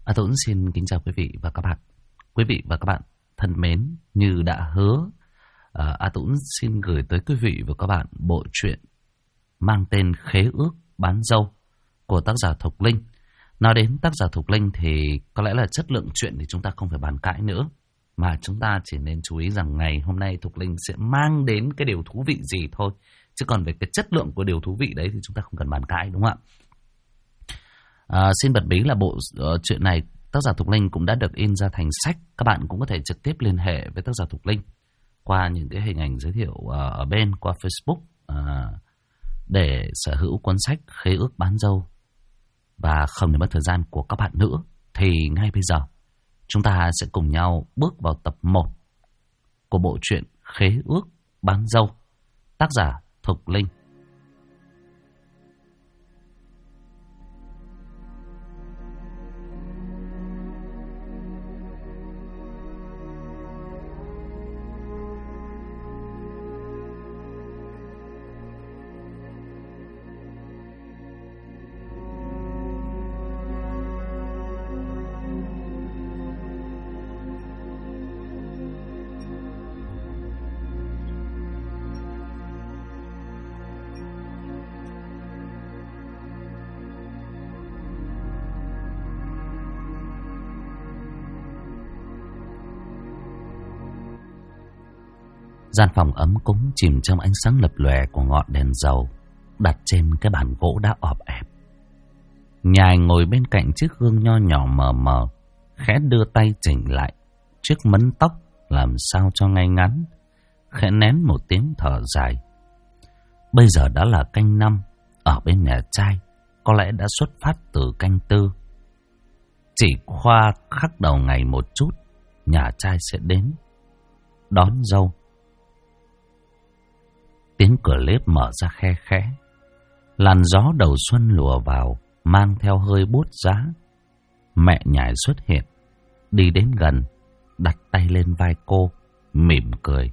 Tuấn xin kính chào quý vị và các bạn. Quý vị và các bạn thân mến, như đã hứa, Tuấn xin gửi tới quý vị và các bạn bộ truyện mang tên Khế ước bán dâu của tác giả Thục Linh. Nói đến tác giả Thục Linh thì có lẽ là chất lượng truyện thì chúng ta không phải bàn cãi nữa, mà chúng ta chỉ nên chú ý rằng ngày hôm nay Thục Linh sẽ mang đến cái điều thú vị gì thôi. Chứ còn về cái chất lượng của điều thú vị đấy thì chúng ta không cần bàn cãi, đúng không ạ? Xin bật mí là bộ truyện này tác giả Thục Linh cũng đã được in ra thành sách. Các bạn cũng có thể trực tiếp liên hệ với tác giả Thục Linh qua những cái hình ảnh giới thiệu ở bên qua Facebook để sở hữu cuốn sách Khế ước bán dâu. Và không để mất thời gian của các bạn nữa thì ngay bây giờ chúng ta sẽ cùng nhau bước vào tập 1 của bộ truyện Khế ước bán dâu, tác giả Thục Linh. Gian phòng ấm cúng chìm trong ánh sáng lập lòe của ngọn đèn dầu đặt trên cái bàn gỗ đã ọp ẹp. Nhài ngồi bên cạnh chiếc gương nho nhỏ mờ mờ, khẽ đưa tay chỉnh lại chiếc mấn tóc làm sao cho ngay ngắn, khẽ nén một tiếng thở dài. Bây giờ đã là canh 5, ở bên nhà trai có lẽ đã xuất phát từ canh 4. Chỉ qua khắc đầu ngày một chút, nhà trai sẽ đến đón dâu. Tiếng cửa bếp mở ra khe khẽ. Làn gió đầu xuân lùa vào, mang theo hơi buốt giá. Mẹ Nhài xuất hiện, đi đến gần, đặt tay lên vai cô, mỉm cười.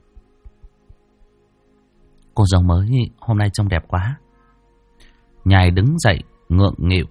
Cô dâu mới hôm nay trông đẹp quá. Nhài đứng dậy, ngượng nghịu.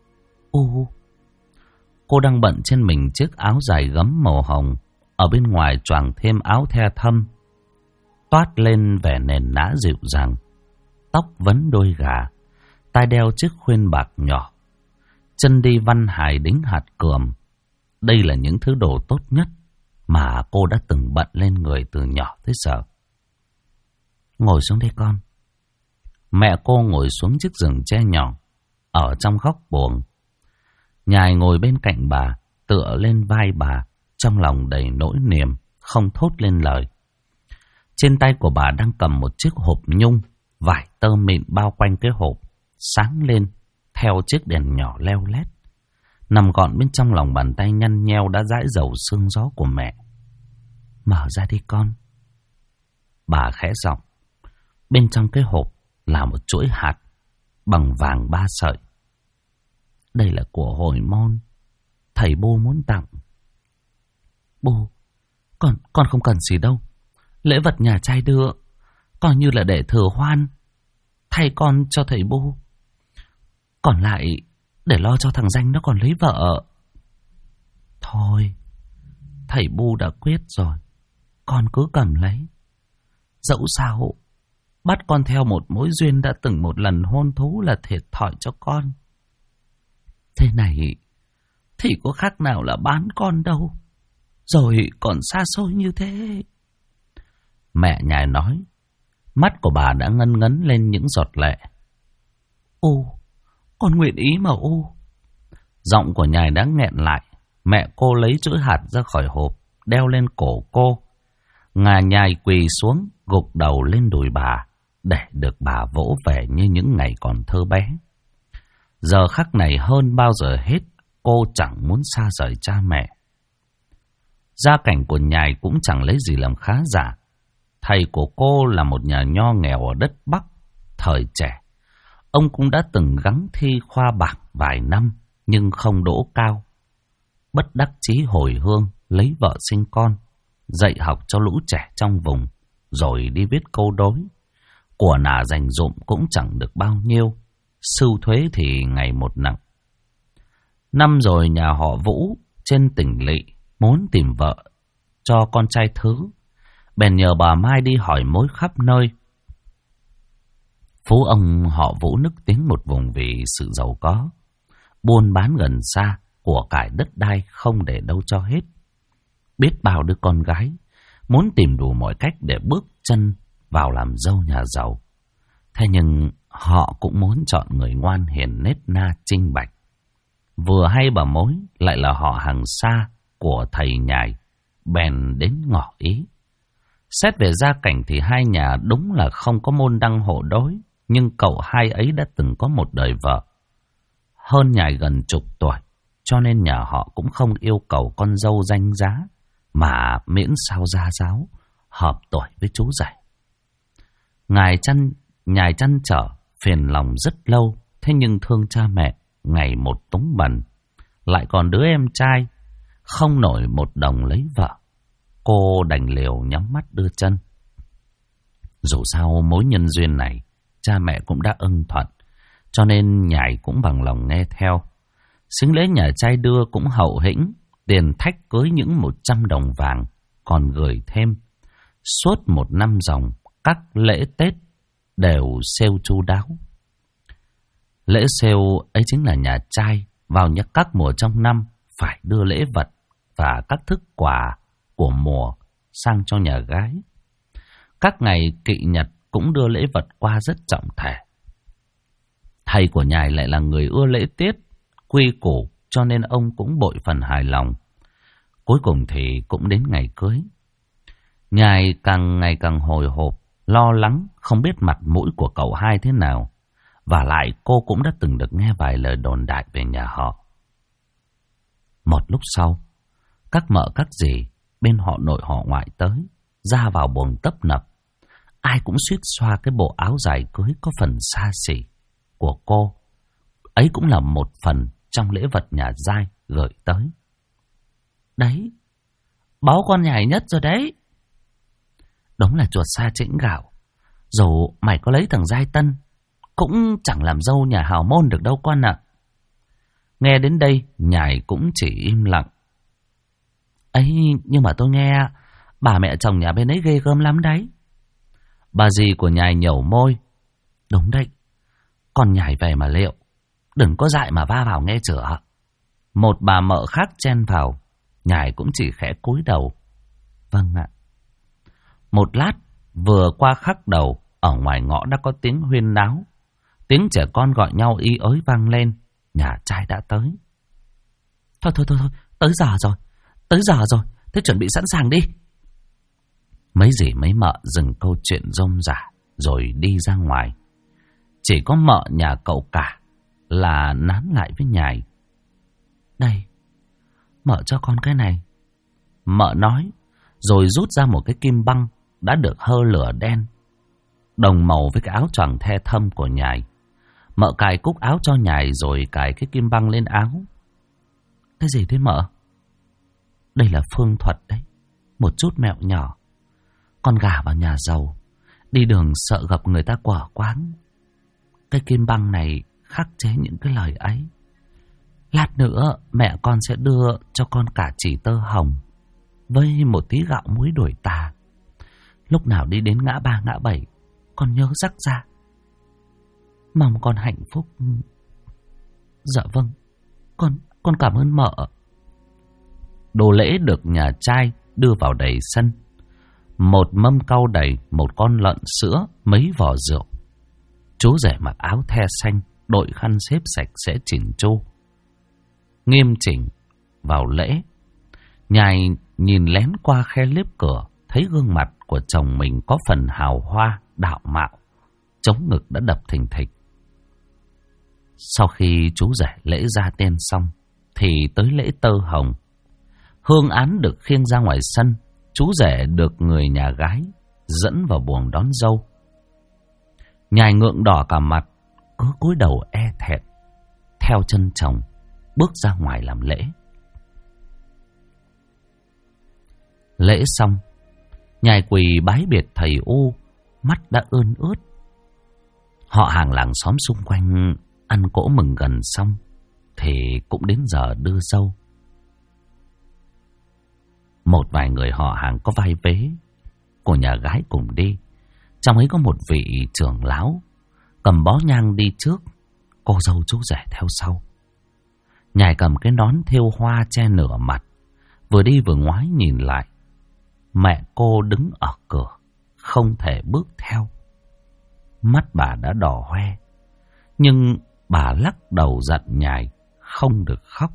Cô đang bận trên mình chiếc áo dài gấm màu hồng, ở bên ngoài choàng thêm áo the thâm, toát lên vẻ nền nã dịu dàng. Tóc vấn đôi gà, tai đeo chiếc khuyên bạc nhỏ, chân đi văn hài đính hạt cườm. Đây là những thứ đồ tốt nhất mà cô đã từng bận lên người từ nhỏ tới giờ. Ngồi xuống đây con. Mẹ cô ngồi xuống chiếc giường tre nhỏ ở trong góc buồng. Nhài ngồi bên cạnh bà, tựa lên vai bà, trong lòng đầy nỗi niềm, không thốt lên lời. Trên tay của bà đang cầm một chiếc hộp nhung, vải tơ mịn bao quanh cái hộp, sáng lên theo chiếc đèn nhỏ leo lét, nằm gọn bên trong lòng bàn tay nhăn nheo đã dãi dầu sương gió của mẹ. Mở ra đi con. Bà khẽ giọng. Bên trong cái hộp là một chuỗi hạt bằng vàng 3 sợi. Đây là của hồi môn, thầy Bô muốn tặng. Bô, con không cần gì đâu. Lễ vật nhà trai đưa, coi như là để thừa hoan, thay con cho thầy Bô. Còn lại, để lo cho thằng Danh nó còn lấy vợ. Thôi, thầy Bô đã quyết rồi, con cứ cầm lấy. Dẫu sao, bắt con theo một mối duyên đã từng một lần hôn thú là thiệt thòi cho con. Thế này, thì có khác nào là bán con đâu, rồi còn xa xôi như thế. Mẹ Nhài nói, mắt của bà đã ngân ngấn lên những giọt lệ. Con nguyện ý mà Giọng của Nhài đã nghẹn lại. Mẹ cô lấy chuỗi hạt ra khỏi hộp, đeo lên cổ cô. Nhài quỳ xuống, gục đầu lên đùi bà, để được bà vỗ về như những ngày còn thơ bé. Giờ khắc này hơn bao giờ hết, cô chẳng muốn xa rời cha mẹ. Gia cảnh của Nhài cũng chẳng lấy gì làm khá giả. Thầy của cô là một nhà nho nghèo ở đất Bắc. Thời trẻ, ông cũng đã từng gắng thi khoa bảng vài năm, nhưng không đỗ cao. Bất đắc chí hồi hương, lấy vợ sinh con, dạy học cho lũ trẻ trong vùng, rồi đi viết câu đối. Của nà dành dụm cũng chẳng được bao nhiêu, sưu thuế thì ngày một nặng. Năm rồi nhà họ Vũ trên tỉnh lỵ muốn tìm vợ cho con trai thứ, bèn nhờ bà Mai đi hỏi mối khắp nơi. Phú ông họ Vũ nức tiếng một vùng vì sự giàu có, buôn bán gần xa, của cải đất đai không để đâu cho hết. Biết bao đứa con gái muốn tìm đủ mọi cách để bước chân vào làm dâu nhà giàu. Thế nhưng họ cũng muốn chọn người ngoan hiền nết na trinh bạch. Vừa hay bà mối lại là họ hàng xa của thầy nhài, bèn đến ngỏ ý. Xét về gia cảnh thì hai nhà đúng là không có môn đăng hộ đối, nhưng cậu hai ấy đã từng có một đời vợ. Hơn nhài gần chục tuổi, cho nên nhà họ cũng không yêu cầu con dâu danh giá, mà miễn sao gia giáo, hợp tuổi với chú rể. Nhài chăn trở, phiền lòng rất lâu, thế nhưng thương cha mẹ, ngày một túng bần. Lại còn đứa em trai, không nổi một đồng lấy vợ. Cô đành liều nhắm mắt đưa chân. Dù sao mối nhân duyên này, cha mẹ cũng đã ưng thuận, cho nên nhài cũng bằng lòng nghe theo. Xính lễ nhà trai đưa cũng hậu hĩnh, tiền thách cưới những 100 đồng vàng, còn gửi thêm. Suốt một năm ròng, các lễ Tết đều sale chu đáo. Lễ sale ấy chính là nhà trai vào các mùa trong năm phải đưa lễ vật và các thức quà của mùa sang cho nhà gái. Các ngày kỵ nhật cũng đưa lễ vật qua rất trọng thể. Thầy của nhài lại là người ưa lễ tiết, quy củ, cho nên ông cũng bội phần hài lòng. Cuối cùng thì cũng đến ngày cưới. Nhài càng ngày càng hồi hộp, lo lắng, không biết mặt mũi của cậu hai thế nào. Và lại cô cũng đã từng được nghe vài lời đồn đại về nhà họ. Một lúc sau, các mợ các dì bên họ nội họ ngoại tới, ra vào buồng tấp nập. Ai cũng suýt xoa cái bộ áo dài cưới có phần xa xỉ của cô. Ấy cũng là một phần trong lễ vật nhà giai gửi tới. Đấy, báu con nhài nhất rồi đấy. Đúng là chuột sa chĩnh gạo. Dù mày có lấy thằng giai tân, cũng chẳng làm dâu nhà hào môn được đâu con ạ. Nghe đến đây, nhài cũng chỉ im lặng. Ấy, nhưng mà tôi nghe bà mẹ chồng nhà bên ấy ghê gớm lắm đấy. Bà dì của nhài nhẩu môi. Đúng đấy, con nhài về mà liệu, đừng có dại mà va vào nghe chửa. Một bà mợ khác chen vào, nhài cũng chỉ khẽ cúi đầu. Vâng ạ. Một lát, vừa qua khắc đầu, ở ngoài ngõ đã có tiếng huyên náo. Tiếng trẻ con gọi nhau y ới vang lên. Nhà trai đã tới. Thôi, tới giờ rồi, thế chuẩn bị sẵn sàng đi. Mấy dì mấy mợ dừng câu chuyện rôm rả rồi đi ra ngoài. Chỉ có mợ nhà cậu cả là nán lại với nhài. Đây, mợ cho con cái này. Mợ nói, rồi rút ra một cái kim băng đã được hơ lửa đen, đồng màu với cái áo choàng the thâm của nhài. Mợ cài cúc áo cho nhài rồi cài cái kim băng lên áo. Cái gì thế mợ? Đây là phương thuật đấy, một chút mẹo nhỏ. Con gà vào nhà giàu, đi đường sợ gặp người ta quở quáng. Cái kim băng này khắc chế những cái lời ấy. Lát nữa mẹ con sẽ đưa cho con cả chỉ tơ hồng với một tí gạo muối đổi tà. Lúc nào đi đến ngã ba ngã bảy, con nhớ rắc ra. Mong con hạnh phúc. Dạ vâng, con cảm ơn mợ. Đồ lễ được nhà trai đưa vào đầy sân. Một mâm cau đầy, một con lợn sữa, mấy vò rượu. Chú rể mặc áo the xanh, đội khăn xếp sạch sẽ chỉn chu, nghiêm chỉnh vào lễ. Nhài nhìn lén qua khe liếp cửa, thấy gương mặt của chồng mình có phần hào hoa, đạo mạo, chống ngực đã đập thình thịch. Sau khi chú rể lễ ra tên xong, thì tới lễ tơ hồng. Hương án được khiêng ra ngoài sân, chú rể được người nhà gái dẫn vào buồng đón dâu. Nhài ngượng đỏ cả mặt, cứ cúi đầu e thẹn, theo chân chồng bước ra ngoài làm lễ. Lễ xong, nhài quỳ bái biệt thầy U, mắt đã ươn ướt. Họ hàng làng xóm xung quanh ăn cỗ mừng gần xong, thì cũng đến giờ đưa dâu. Một vài người họ hàng có vai vế của nhà gái cùng đi. Trong ấy có một vị trưởng lão cầm bó nhang đi trước, cô dâu chú rể theo sau. Nhài cầm cái nón thêu hoa che nửa mặt, vừa đi vừa ngoái nhìn lại. Mẹ cô đứng ở cửa, không thể bước theo. Mắt bà đã đỏ hoe, nhưng bà lắc đầu giận Nhài không được khóc.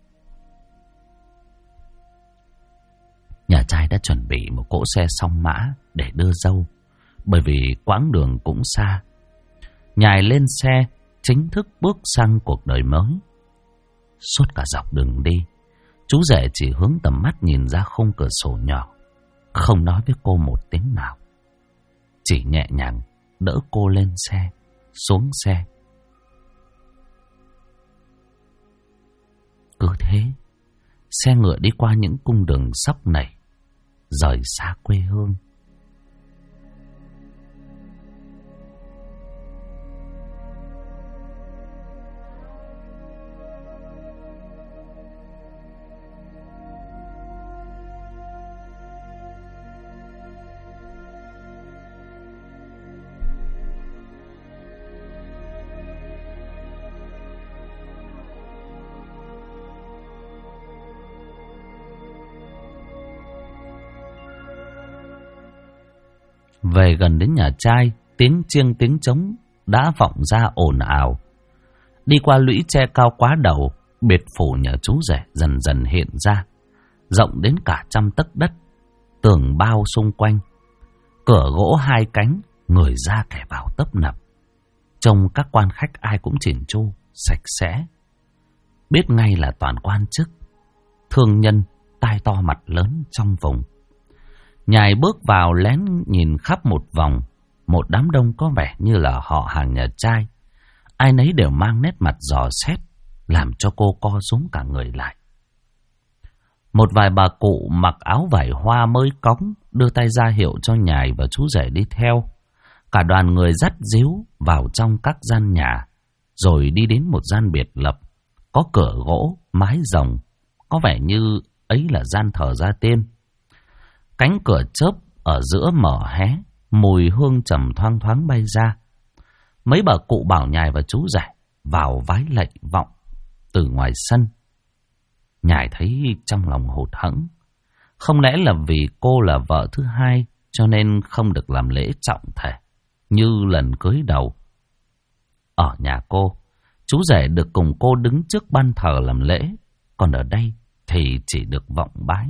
Nhà trai đã chuẩn bị một cỗ xe song mã để đưa dâu, bởi vì quãng đường cũng xa. Nhài lên xe, chính thức bước sang cuộc đời mới. Suốt cả dọc đường đi, chú rể chỉ hướng tầm mắt nhìn ra khung cửa sổ nhỏ, không nói với cô một tiếng nào. Chỉ nhẹ nhàng đỡ cô lên xe, xuống xe. Cứ thế, xe ngựa đi qua những cung đường sóc nảy, rời xa quê hương. Về gần đến nhà trai, tiếng chiêng tiếng trống đã vọng ra ồn ào. Đi qua lũy tre cao quá đầu, biệt phủ nhà chú rể dần dần hiện ra, rộng đến cả 100 tấc đất, tường bao xung quanh, cửa gỗ 2 cánh, người ra kẻ vào tấp nập. Trông các quan khách ai cũng chỉn chu, sạch sẽ, biết ngay là toàn quan chức, thương nhân, tai to mặt lớn trong vùng. Nhài bước vào lén nhìn khắp một vòng, một đám đông có vẻ như là họ hàng nhà trai. Ai nấy đều mang nét mặt dò xét, làm cho cô co rúm cả người lại. Một vài bà cụ mặc áo vải hoa mới cóng, đưa tay ra hiệu cho Nhài và chú rể đi theo. Cả đoàn người dắt díu vào trong các gian nhà, rồi đi đến một gian biệt lập, có cửa gỗ, mái rồng, có vẻ như ấy là gian thờ gia tiên. Cánh cửa chớp ở giữa mở hé, mùi hương trầm thoang thoáng bay ra. Mấy bà cụ bảo Nhài và chú rể vào vái lạy vọng từ ngoài sân. Nhài thấy trong lòng hụt hẫng. Không lẽ là vì cô là vợ thứ hai cho nên không được làm lễ trọng thể như lần cưới đầu. Ở nhà cô, chú rể được cùng cô đứng trước ban thờ làm lễ, còn ở đây thì chỉ được vọng bái.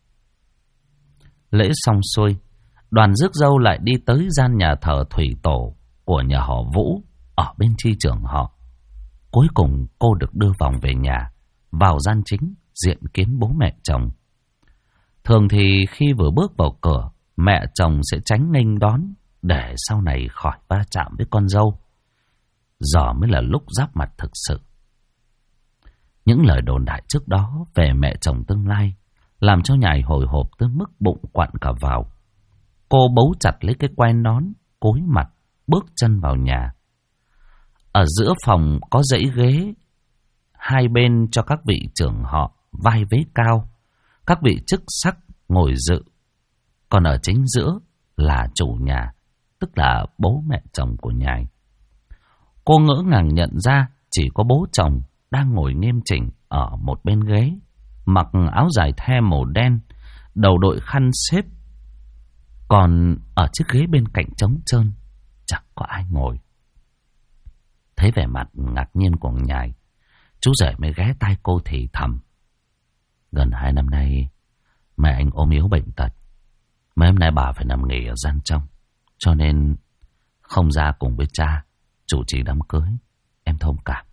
Lễ xong xuôi, đoàn rước dâu lại đi tới gian nhà thờ thủy tổ của nhà họ Vũ ở bên chi trưởng họ. Cuối cùng cô được đưa vòng về nhà, vào gian chính diện kiến bố mẹ chồng. Thường thì khi vừa bước vào cửa, mẹ chồng sẽ tránh nghênh đón để sau này khỏi va chạm với con dâu. Giờ mới là lúc giáp mặt thực sự. Những lời đồn đại trước đó về mẹ chồng tương lai làm cho Nhài hồi hộp tới mức bụng quặn cả vào. Cô bấu chặt lấy cái que nón, cúi mặt, bước chân vào nhà. Ở giữa phòng có dãy ghế, hai bên cho các vị trưởng họ vai vế cao, các vị chức sắc ngồi dự. Còn ở chính giữa là chủ nhà, tức là bố mẹ chồng của Nhài. Cô ngỡ ngàng nhận ra chỉ có bố chồng đang ngồi nghiêm chỉnh ở một bên ghế, mặc áo dài the màu đen, đầu đội khăn xếp. Còn ở chiếc ghế bên cạnh trống trơn, chẳng có ai ngồi. Thấy vẻ mặt ngạc nhiên của Nhài, chú rể mới ghé tai cô thì thầm. Gần 2 năm nay, mẹ anh ốm yếu bệnh tật. Mấy hôm nay bà phải nằm nghỉ ở gian trong, cho nên không ra cùng với cha chủ trì đám cưới. Em thông cảm.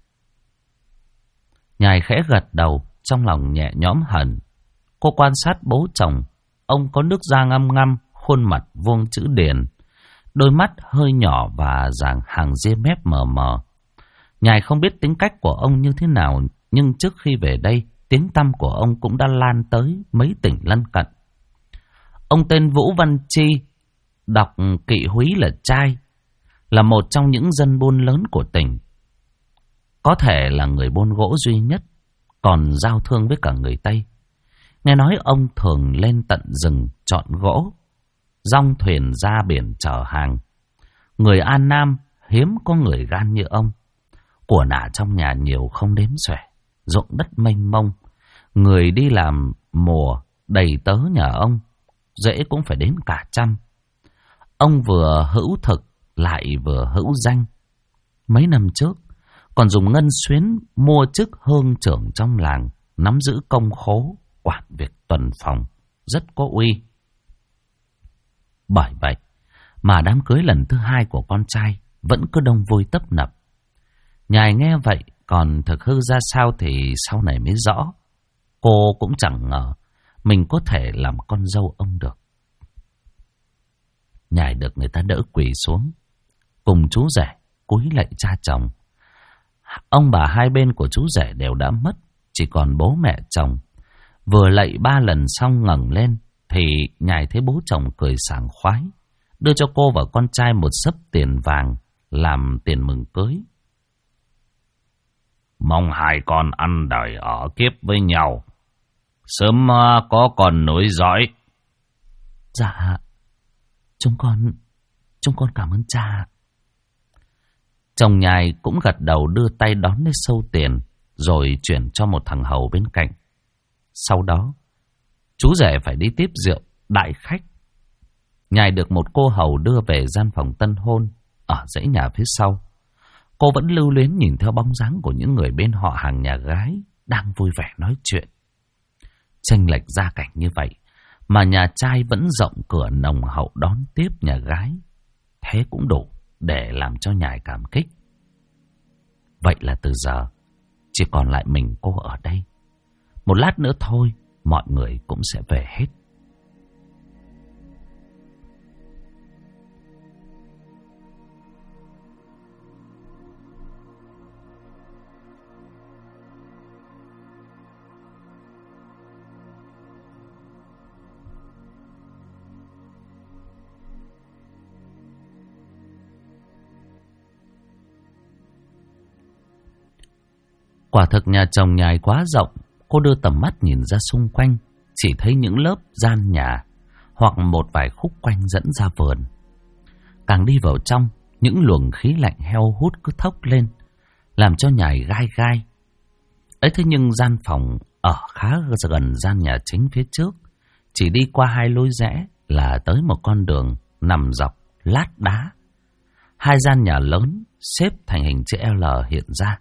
Nhài khẽ gật đầu, trong lòng nhẹ nhõm hẳn. Cô quan sát bố chồng. Ông có nước da ngăm ngăm, khuôn mặt vuông chữ điền, đôi mắt hơi nhỏ và hàng ria mép mờ mờ. Nhài không biết tính cách của ông như thế nào, nhưng trước khi về đây, tiếng tăm của ông cũng đã lan tới mấy tỉnh lân cận. Ông tên Vũ Văn Chi, đọc kỵ húy là trai, là một trong những dân buôn lớn của tỉnh. có thể là người buôn gỗ duy nhất còn giao thương với cả người Tây. Nghe nói ông thường lên tận rừng chọn gỗ, dong thuyền ra biển chở hàng. Người An Nam hiếm có người gan như ông. Của nả trong nhà nhiều không đếm xuể, ruộng đất mênh mông, người đi làm mùa đầy tớ nhà ông, dễ cũng phải đến cả trăm. Ông vừa hữu thực lại vừa hữu danh. Mấy năm trước còn dùng ngân xuyến mua chức hương trưởng trong làng, nắm giữ công khố, quản việc tuần phòng, rất có uy. Bởi vậy mà đám cưới lần thứ hai của con trai vẫn cứ đông vui tấp nập. Nhài nghe vậy còn thực hư ra sao thì sau này mới rõ. Cô cũng chẳng ngờ mình có thể làm con dâu ông được. Nhài được người ta đỡ quỳ xuống, cùng chú rể cúi lạy cha chồng. Ông bà hai bên của chú rể đều đã mất, chỉ còn bố mẹ chồng. Vừa lạy 3 lần xong ngẩng lên thì Nhài thấy bố chồng cười sảng khoái, đưa cho cô và con trai một xấp tiền vàng làm tiền mừng cưới. Mong hai con ăn đời ở kiếp với nhau, sớm có con nối dõi. Dạ, chúng con cảm ơn cha. Chồng Nhài cũng gật đầu đưa tay đón lấy sâu tiền, rồi chuyển cho một thằng hầu bên cạnh. Sau đó, chú rể phải đi tiếp rượu đại khách. Nhài được một cô hầu đưa về gian phòng tân hôn ở dãy nhà phía sau. Cô vẫn lưu luyến nhìn theo bóng dáng của những người bên họ hàng nhà gái đang vui vẻ nói chuyện. Chênh lệch gia cảnh như vậy mà nhà trai vẫn rộng cửa nồng hậu đón tiếp nhà gái, thế cũng đủ để làm cho Nhài cảm kích. Vậy là từ giờ chỉ còn lại mình cô ở đây. Một lát nữa thôi mọi người cũng sẽ về hết. Quả thực nhà chồng Nhài quá rộng. Cô đưa tầm mắt nhìn ra xung quanh, chỉ thấy những lớp gian nhà hoặc một vài khúc quanh dẫn ra vườn. Càng đi vào trong, những luồng khí lạnh heo hút cứ thốc lên, làm cho Nhài gai gai. Ấy thế nhưng gian phòng ở khá gần gian nhà chính phía trước, chỉ đi qua 2 lối rẽ là tới một con đường nằm dọc lát đá. 2 gian nhà lớn xếp thành hình chữ L hiện ra.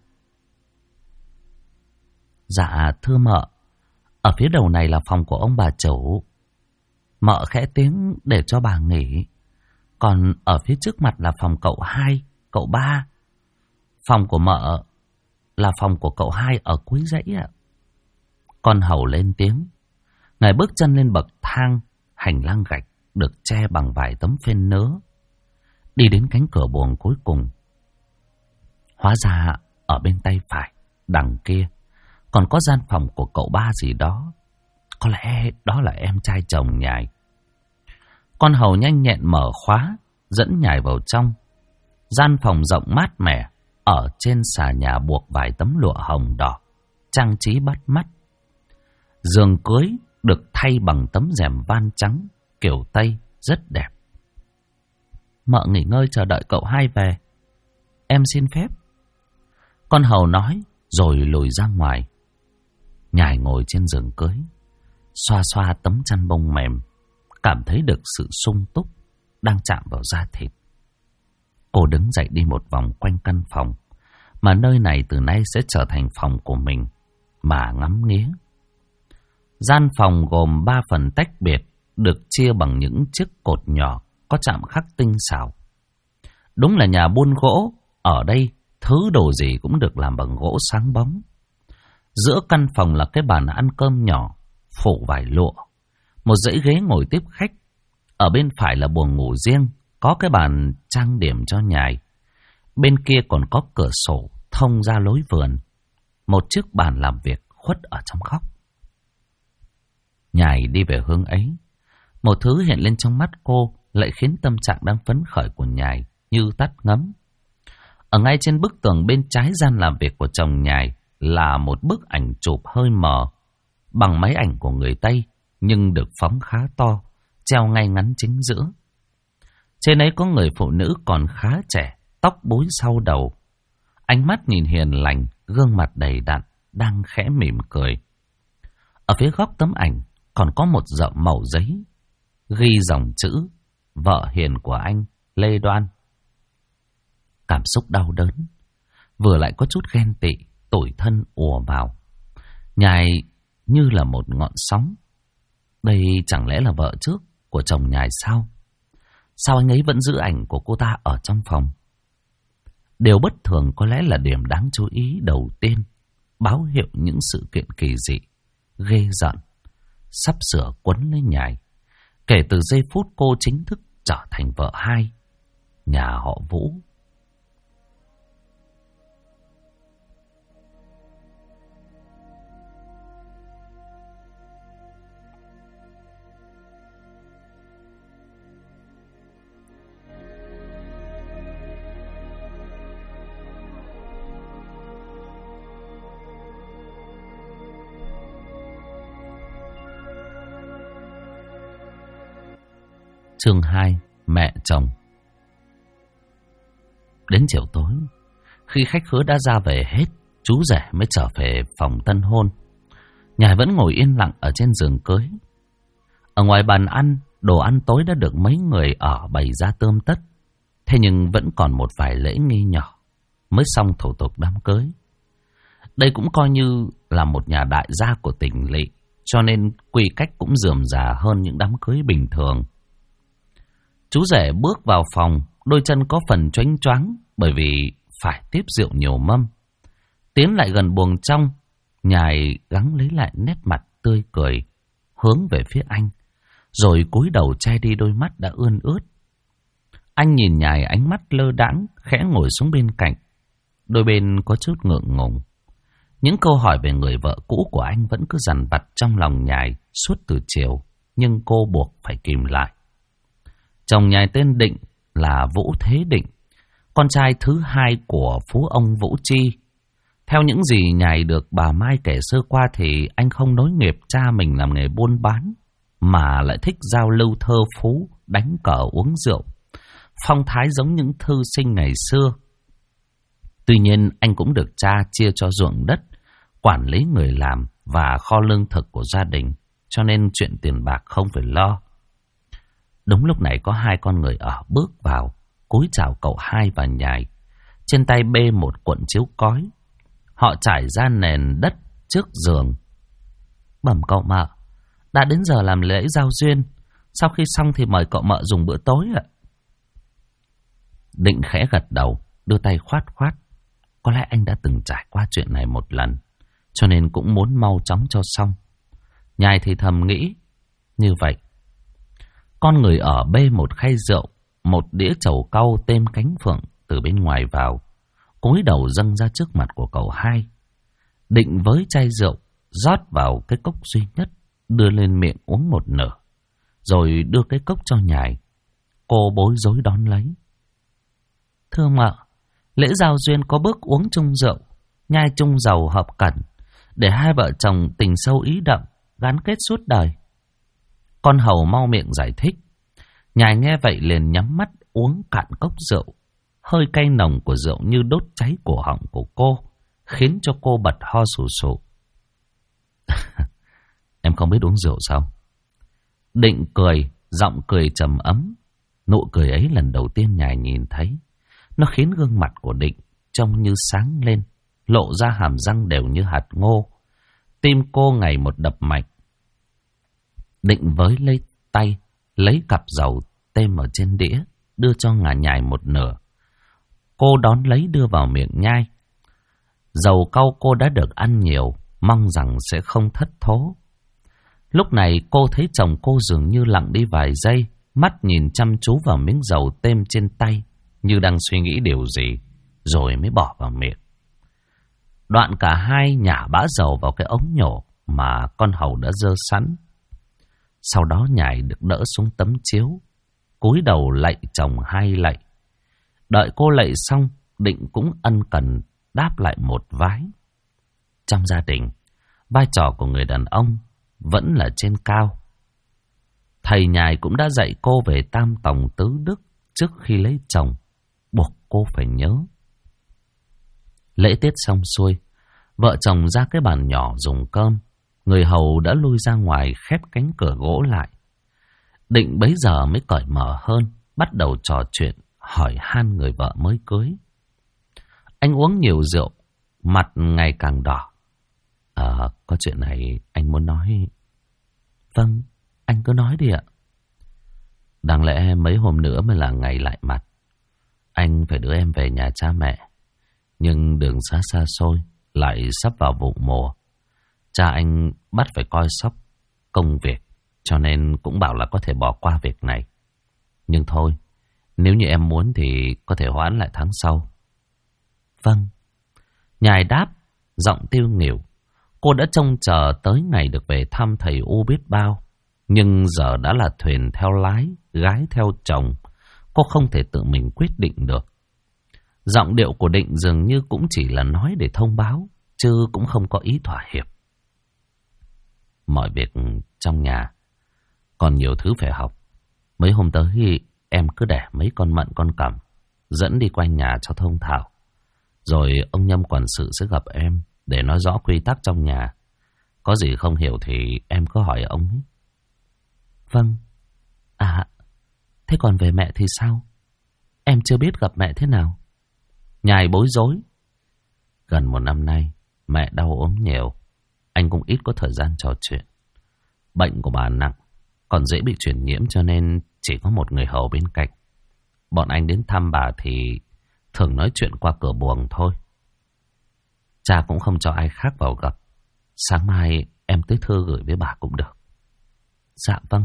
Dạ thưa mợ, ở phía đầu này là phòng của ông bà chủ. Mợ khẽ tiếng để cho bà nghỉ. Còn ở phía trước mặt là phòng cậu 2, cậu 3. Phòng của mợ là phòng của cậu 2 ở cuối dãy ạ. Con hầu lên tiếng. Ngài bước chân lên bậc thang, hành lang gạch được che bằng vài tấm phên nứa. Đi đến cánh cửa buồng cuối cùng. Hóa ra ở bên tay phải, đằng kia còn có gian phòng của cậu 3 gì đó. Có lẽ đó là em trai chồng Nhài. Con hầu nhanh nhẹn mở khóa, dẫn Nhài vào trong. Gian phòng rộng mát mẻ, ở trên xà nhà buộc vài tấm lụa hồng đỏ, trang trí bắt mắt. Giường cưới được thay bằng tấm rèm van trắng, kiểu Tây, rất đẹp. Mợ nghỉ ngơi chờ đợi cậu 2 về. Em xin phép. Con hầu nói, rồi lùi ra ngoài. Nhài ngồi trên giường cưới, xoa xoa tấm chăn bông mềm, cảm thấy được sự sung túc đang chạm vào da thịt. Cô đứng dậy đi một vòng quanh căn phòng, mà nơi này từ nay sẽ trở thành phòng của mình, mà ngắm nghía. Gian phòng gồm 3 phần tách biệt, được chia bằng những chiếc cột nhỏ có chạm khắc tinh xảo. Đúng là nhà buôn gỗ, ở đây thứ đồ gì cũng được làm bằng gỗ sáng bóng. Giữa căn phòng là cái bàn ăn cơm nhỏ, phủ vải lụa, một dãy ghế ngồi tiếp khách. Ở bên phải là buồng ngủ riêng, có cái bàn trang điểm cho Nhài. Bên kia còn có cửa sổ thông ra lối vườn. Một chiếc bàn làm việc khuất ở trong góc. Nhài đi về hướng ấy. Một thứ hiện lên trong mắt cô lại khiến tâm trạng đang phấn khởi của Nhài như tắt ngấm. Ở ngay trên bức tường bên trái gian làm việc của chồng Nhài là một bức ảnh chụp hơi mờ bằng máy ảnh của người Tây, nhưng được phóng khá to, treo ngay ngắn chính giữa. Trên ấy có người phụ nữ còn khá trẻ, tóc búi sau đầu, ánh mắt nhìn hiền lành, gương mặt đầy đặn, đang khẽ mỉm cười. Ở phía góc tấm ảnh còn có một dợ màu giấy, ghi dòng chữ vợ hiền của anh, Lê Đoan. Cảm xúc đau đớn, vừa lại có chút ghen tị, tủi thân ùa vào. Nhài như là một ngọn sóng. Đây chẳng lẽ là vợ trước của chồng Nhài sao? Sao anh ấy vẫn giữ ảnh của cô ta ở trong phòng? Điều bất thường có lẽ là điểm đáng chú ý đầu tiên, báo hiệu những sự kiện kỳ dị, ghê rợn, sắp sửa quấn lấy Nhài, kể từ giây phút cô chính thức trở thành vợ hai nhà họ Vũ. Chương 2. Mẹ chồng. Đến chiều tối, khi khách khứa đã ra về hết, chú rể mới trở về phòng tân hôn. Nhài vẫn ngồi yên lặng ở trên giường cưới. Ở ngoài bàn ăn, đồ ăn tối đã được mấy người ở bày ra tươm tất. Thế nhưng vẫn còn một vài lễ nghi nhỏ mới xong thủ tục đám cưới. Đây cũng coi như là một nhà đại gia của tỉnh lỵ, cho nên quy cách cũng rườm rà hơn những đám cưới bình thường. Chú rể bước vào phòng, đôi chân có phần choáng choáng bởi vì phải tiếp rượu nhiều mâm. Tiến lại gần buồng trong, Nhài gắng lấy lại nét mặt tươi cười, hướng về phía anh, rồi cúi đầu che đi đôi mắt đã ươn ướt. Anh nhìn Nhài ánh mắt lơ đãng, khẽ ngồi xuống bên cạnh. Đôi bên có chút ngượng ngùng. Những câu hỏi về người vợ cũ của anh vẫn cứ dằn vặt trong lòng Nhài suốt từ chiều, nhưng cô buộc phải kìm lại. Chồng Nhài tên Định là Vũ Thế Định, con trai thứ hai của phú ông Vũ Chi. Theo những gì Nhài được bà Mai kể sơ qua thì anh không nối nghiệp cha mình làm nghề buôn bán, mà lại thích giao lưu thơ phú, đánh cờ uống rượu, phong thái giống những thư sinh ngày xưa. Tuy nhiên anh cũng được cha chia cho ruộng đất, quản lý người làm và kho lương thực của gia đình, cho nên chuyện tiền bạc không phải lo. Đúng lúc này có hai con người ở bước vào, cúi chào cậu hai và Nhài. Trên tay bê một cuộn chiếu cói. Họ trải ra nền đất trước giường. Bẩm cậu mợ, đã đến giờ làm lễ giao duyên. Sau khi xong thì mời cậu mợ dùng bữa tối ạ. Định khẽ gật đầu, đưa tay khoát khoát. Có lẽ anh đã từng trải qua chuyện này một lần, cho nên cũng muốn mau chóng cho xong. Nhài thì thầm nghĩ như vậy. Con người ở bê một khay rượu, một đĩa trầu cau têm cánh phượng từ bên ngoài vào, cúi đầu dâng ra trước mặt của cậu hai. Định với chai rượu rót vào cái cốc duy nhất, đưa lên miệng uống một nửa, rồi đưa cái cốc cho Nhài. Cô bối rối đón lấy. Thưa mợ, lễ giao duyên có bước uống chung rượu, nhai chung dầu hợp cẩn, để hai vợ chồng tình sâu ý đậm, gắn kết suốt đời. Con hầu mau miệng giải thích. Nhài nghe vậy liền nhắm mắt uống cạn cốc rượu. Hơi cay nồng của rượu như đốt cháy cổ họng của cô, khiến cho cô bật ho sù sụ. Em không biết uống rượu sao? Định cười, giọng cười trầm ấm. Nụ cười ấy lần đầu tiên Nhài nhìn thấy. Nó khiến gương mặt của Định trông như sáng lên, lộ ra hàm răng đều như hạt ngô. Tim cô ngày một đập mạnh. Định với lấy tay, lấy cặp dầu têm ở trên đĩa, đưa cho Nhài một nửa. Cô đón lấy đưa vào miệng nhai. Dầu cau cô đã được ăn nhiều, mong rằng sẽ không thất thố. Lúc này cô thấy chồng cô dường như lặng đi vài giây, mắt nhìn chăm chú vào miếng dầu têm trên tay, như đang suy nghĩ điều gì, rồi mới bỏ vào miệng. Đoạn cả hai nhả bã dầu vào cái ống nhổ mà con hầu đã dơ sẵn. Sau đó Nhài được đỡ xuống tấm chiếu, cúi đầu lạy chồng hai lạy. Đợi cô lạy xong, Định cũng ân cần đáp lại một vái. Trong gia đình, vai trò của người đàn ông vẫn là trên cao. Thầy Nhài cũng đã dạy cô về tam tòng tứ đức trước khi lấy chồng, buộc cô phải nhớ. Lễ tiết xong xuôi, vợ chồng ra cái bàn nhỏ dùng cơm. Người hầu đã lui ra ngoài khép cánh cửa gỗ lại. Định bấy giờ mới cởi mở hơn, bắt đầu trò chuyện, hỏi han người vợ mới cưới. Anh uống nhiều rượu, mặt ngày càng đỏ. Có chuyện này anh muốn nói. Vâng, anh cứ nói đi ạ. Đáng lẽ mấy hôm nữa mới là ngày lại mặt. Anh phải đưa em về nhà cha mẹ. Nhưng đường xa xa xôi, lại sắp vào vụ mùa. Cha anh bắt phải coi sóc công việc, cho nên cũng bảo là có thể bỏ qua việc này. Nhưng thôi, nếu như em muốn thì có thể hoãn lại tháng sau. Vâng. Nhài đáp, giọng tiêu nghỉu. Cô đã trông chờ tới ngày được về thăm thầy U biết bao. Nhưng giờ đã là thuyền theo lái, gái theo chồng. Cô không thể tự mình quyết định được. Giọng điệu của Định dường như cũng chỉ là nói để thông báo, chứ cũng không có ý thỏa hiệp. Mọi việc trong nhà còn nhiều thứ phải học. Mấy hôm tới em cứ để mấy con mận con cẩm dẫn đi quanh nhà cho thông thạo. Rồi ông Nhâm quản sự sẽ gặp em để nói rõ quy tắc trong nhà. Có gì không hiểu thì em cứ hỏi ông ấy. Vâng. Thế còn về mẹ thì sao? Em chưa biết gặp mẹ thế nào. Nhài bối rối. Gần một năm nay mẹ đau ốm nhiều. Anh cũng ít có thời gian trò chuyện. Bệnh của bà nặng, còn dễ bị truyền nhiễm, cho nên chỉ có một người hầu bên cạnh. Bọn anh đến thăm bà thì thường nói chuyện qua cửa buồng thôi. Cha cũng không cho ai khác vào gặp. Sáng mai em tới thư gửi với bà cũng được. Dạ vâng.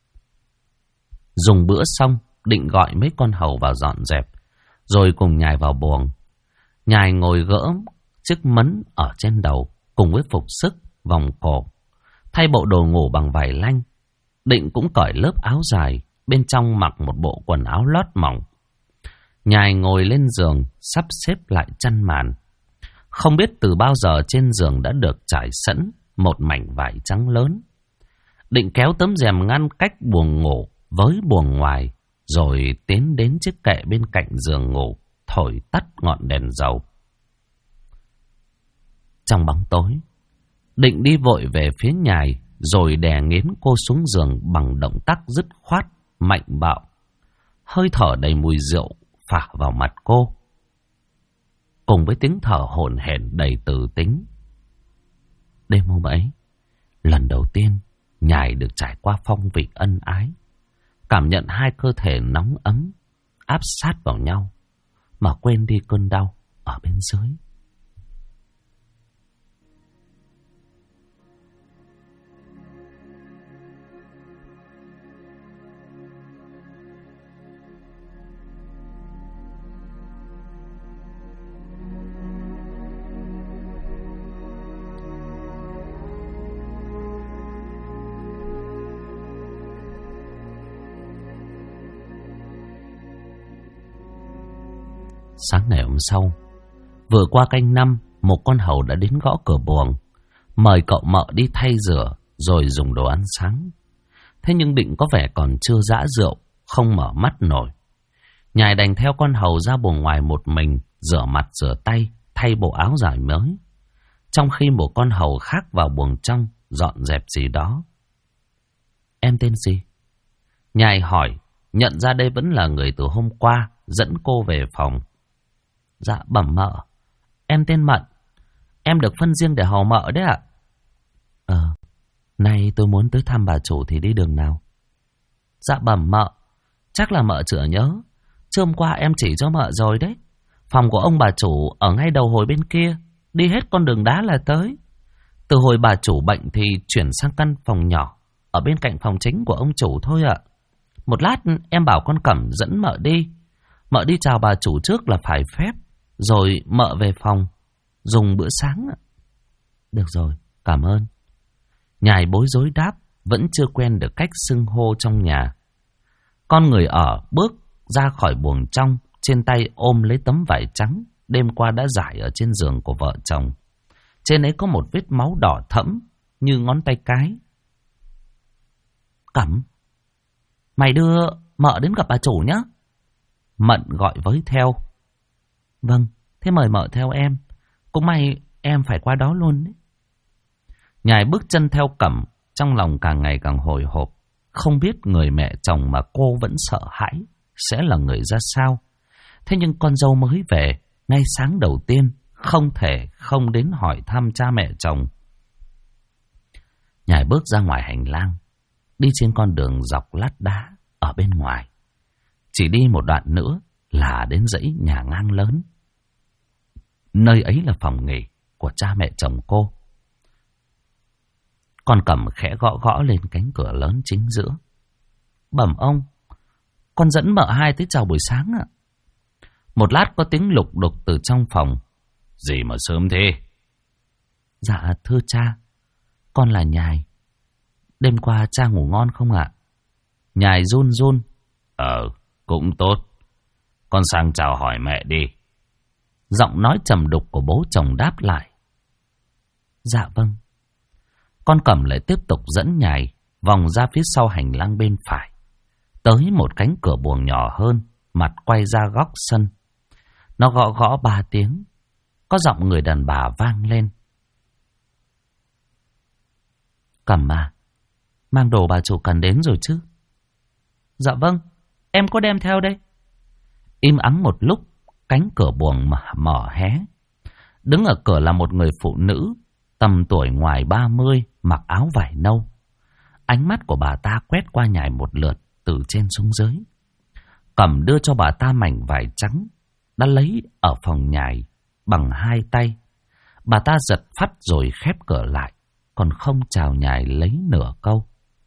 Dùng bữa xong, Định gọi mấy con hầu vào dọn dẹp, rồi cùng Nhài vào buồng. Nhài ngồi gỡ chiếc mấn ở trên đầu, cùng với phục sức, vòng cổ, thay bộ đồ ngủ bằng vải lanh. Định cũng cởi lớp áo dài, bên trong mặc một bộ quần áo lót mỏng. Nhài ngồi lên giường, sắp xếp lại chăn màn. Không biết từ bao giờ trên giường đã được trải sẵn một mảnh vải trắng lớn. Định kéo tấm rèm ngăn cách buồng ngủ với buồng ngoài, rồi tiến đến chiếc kệ bên cạnh giường ngủ, thổi tắt ngọn đèn dầu. Trong bóng tối, Định đi vội về phía Nhài, rồi đè nghiến cô xuống giường bằng động tác dứt khoát, mạnh bạo. Hơi thở đầy mùi rượu phả vào mặt cô, cùng với tiếng thở hổn hển đầy từ tính. Đêm hôm ấy, lần đầu tiên Nhài được trải qua phong vị ân ái, cảm nhận hai cơ thể nóng ấm áp sát vào nhau, mà quên đi cơn đau ở bên dưới. Sáng ngày hôm sau, vừa qua canh năm, một con hầu đã đến gõ cửa buồng, mời cậu mợ đi thay rửa rồi dùng đồ ăn sáng. Thế nhưng Định có vẻ còn chưa dã rượu, không mở mắt nổi. Nhài đành theo con hầu ra buồng ngoài một mình, rửa mặt rửa tay, thay bộ áo dài mới. Trong khi một con hầu khác vào buồng trong, dọn dẹp gì đó. Em tên gì? Nhài hỏi, nhận ra đây vẫn là người từ hôm qua dẫn cô về phòng. Dạ bẩm mợ, em tên Mận. Em được phân riêng để hầu mợ đấy ạ. Nay tôi muốn tới thăm bà chủ thì đi đường nào? Dạ bẩm mợ, chắc là mợ chữa nhớ. Chứ hôm qua em chỉ cho mợ rồi đấy. Phòng của ông bà chủ ở ngay đầu hồi bên kia, đi hết con đường đá là tới. Từ hồi bà chủ bệnh thì chuyển sang căn phòng nhỏ ở bên cạnh phòng chính của ông chủ thôi ạ. Một lát em bảo con Cẩm dẫn mợ đi. Mợ đi chào bà chủ trước là phải phép, rồi mợ về phòng dùng bữa sáng ạ. Được rồi, cảm ơn. Nhài bối rối đáp, vẫn chưa quen được cách xưng hô trong nhà. Con người ở bước ra khỏi buồng trong, trên tay ôm lấy tấm vải trắng đêm qua đã rải ở trên giường của vợ chồng. Trên ấy có một vết máu đỏ thẫm như ngón tay cái. Cẩm, mày đưa mợ đến gặp bà chủ nhé. Mận gọi với theo. Vâng, thế mời mợ theo em. Cũng may em phải qua đó luôn đấy. Nhài bước chân theo Cẩm, trong lòng càng ngày càng hồi hộp. Không biết người mẹ chồng mà cô vẫn sợ hãi sẽ là người ra sao. Thế nhưng con dâu mới về, ngay sáng đầu tiên, không thể không đến hỏi thăm cha mẹ chồng. Nhài bước ra ngoài hành lang, đi trên con đường dọc lát đá ở bên ngoài. Chỉ đi một đoạn nữa là đến dãy nhà ngang lớn. Nơi ấy là phòng nghỉ của cha mẹ chồng cô. Con Cẩm khẽ gõ gõ lên cánh cửa lớn chính giữa. Bẩm ông, con dẫn mợ hai tới chào buổi sáng ạ. Một lát có tiếng lục đục từ trong phòng. Gì mà sớm thế? Dạ thưa cha, con là Nhài. Đêm qua cha ngủ ngon không ạ? Nhài run run. Cũng tốt. Con sang chào hỏi mẹ đi. Giọng nói trầm đục của bố chồng đáp lại. Dạ vâng. Con Cẩm lại tiếp tục dẫn Nhài vòng ra phía sau hành lang bên phải, tới một cánh cửa buồng nhỏ hơn, mặt quay ra góc sân. Nó gõ gõ 3 tiếng. Có giọng người đàn bà vang lên. Cẩm à, mang đồ bà chủ cần đến rồi chứ? Dạ vâng, em có đem theo đây. Im ắng một lúc, cánh cửa buồng mở hé. Đứng ở cửa là một người phụ nữ tầm tuổi ngoài 30, mặc áo vải nâu. Ánh mắt của bà ta quét qua Nhài một lượt từ trên xuống dưới. Cẩm đưa cho bà ta mảnh vải trắng đã lấy ở phòng Nhài bằng 2 tay. Bà ta giật phắt rồi khép cửa lại, còn không chào Nhài lấy nửa câu.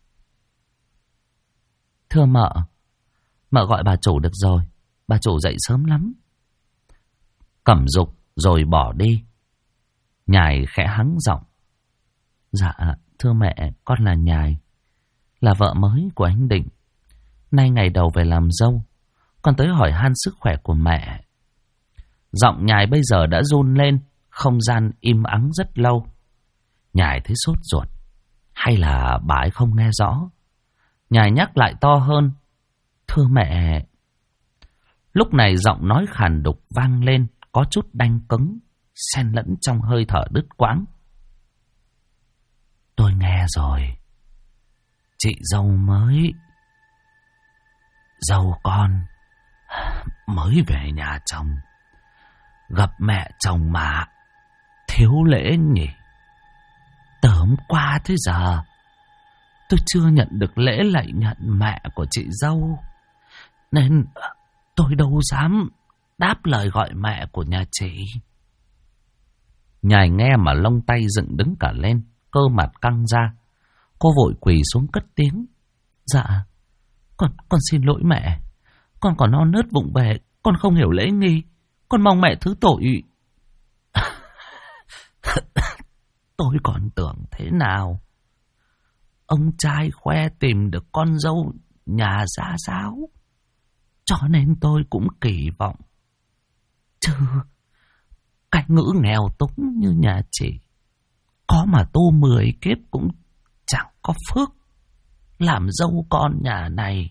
Thưa mợ, mợ gọi bà chủ được rồi, bà chủ dậy sớm lắm. Cẩm dục rồi bỏ đi. Nhài khẽ hắng giọng. Dạ thưa mẹ, con là Nhài, là vợ mới của anh Định. Nay ngày đầu về làm dâu, con tới hỏi han sức khỏe của mẹ. Giọng Nhài bây giờ đã run lên. Không gian im ắng rất lâu. Nhài thấy sốt ruột. Hay là bà ấy không nghe rõ? Nhài nhắc lại to hơn. Thưa mẹ. Lúc này giọng nói khàn đục vang lên, có chút đanh cứng, xen lẫn trong hơi thở đứt quãng. Tôi nghe rồi. Chị dâu mới, dâu con mới về nhà chồng, gặp mẹ chồng mà thiếu lễ nhỉ. Từ hôm qua tới giờ tôi chưa nhận được lễ lạy nhận mẹ của chị dâu, nên tôi đâu dám đáp lời gọi mẹ của nhà chị. Nhài nghe mà lông tay dựng đứng cả lên, cơ mặt căng ra. Cô vội quỳ xuống cất tiếng. Dạ, con xin lỗi mẹ. Con còn non nớt vụng về, con không hiểu lễ nghi. Con mong mẹ thứ tội. Tôi còn tưởng thế nào, ông trai khoe tìm được con dâu nhà gia giáo, cho nên tôi cũng kỳ vọng. Chứ cái ngữ nghèo túng như nhà chị, có mà tu 10 kiếp cũng chẳng có phước làm dâu con nhà này.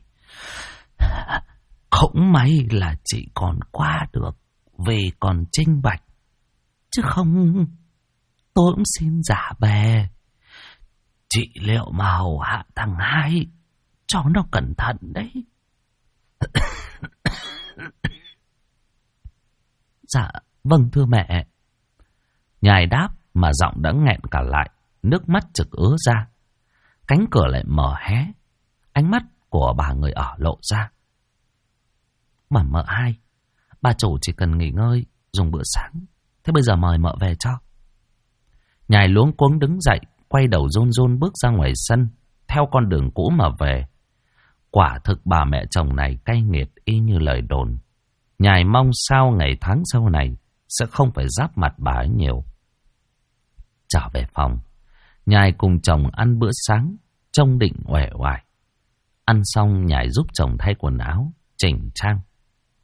Cũng may là chị còn qua được vì còn trinh bạch, chứ không tôi cũng xin giả bè. Chị liệu mà hầu hạ thằng hai cho nó cẩn thận đấy. Dạ vâng thưa mẹ. Nhài đáp mà giọng đã nghẹn cả lại, nước mắt trực ứa ra. Cánh cửa lại mở hé, ánh mắt của bà người ở lộ ra. Bẩm mợ hai, bà chủ chỉ cần nghỉ ngơi dùng bữa sáng, thế bây giờ mời mợ về cho. Nhài luống cuống đứng dậy, quay đầu run run bước ra ngoài sân, theo con đường cũ mà về. Quả thực bà mẹ chồng này cay nghiệt y như lời đồn. Nhài mong sao ngày tháng sau này sẽ không phải giáp mặt bà ấy nhiều. Trở về phòng, Nhài cùng chồng ăn bữa sáng, trông Định uể oải. Ăn xong Nhài giúp chồng thay quần áo, chỉnh trang.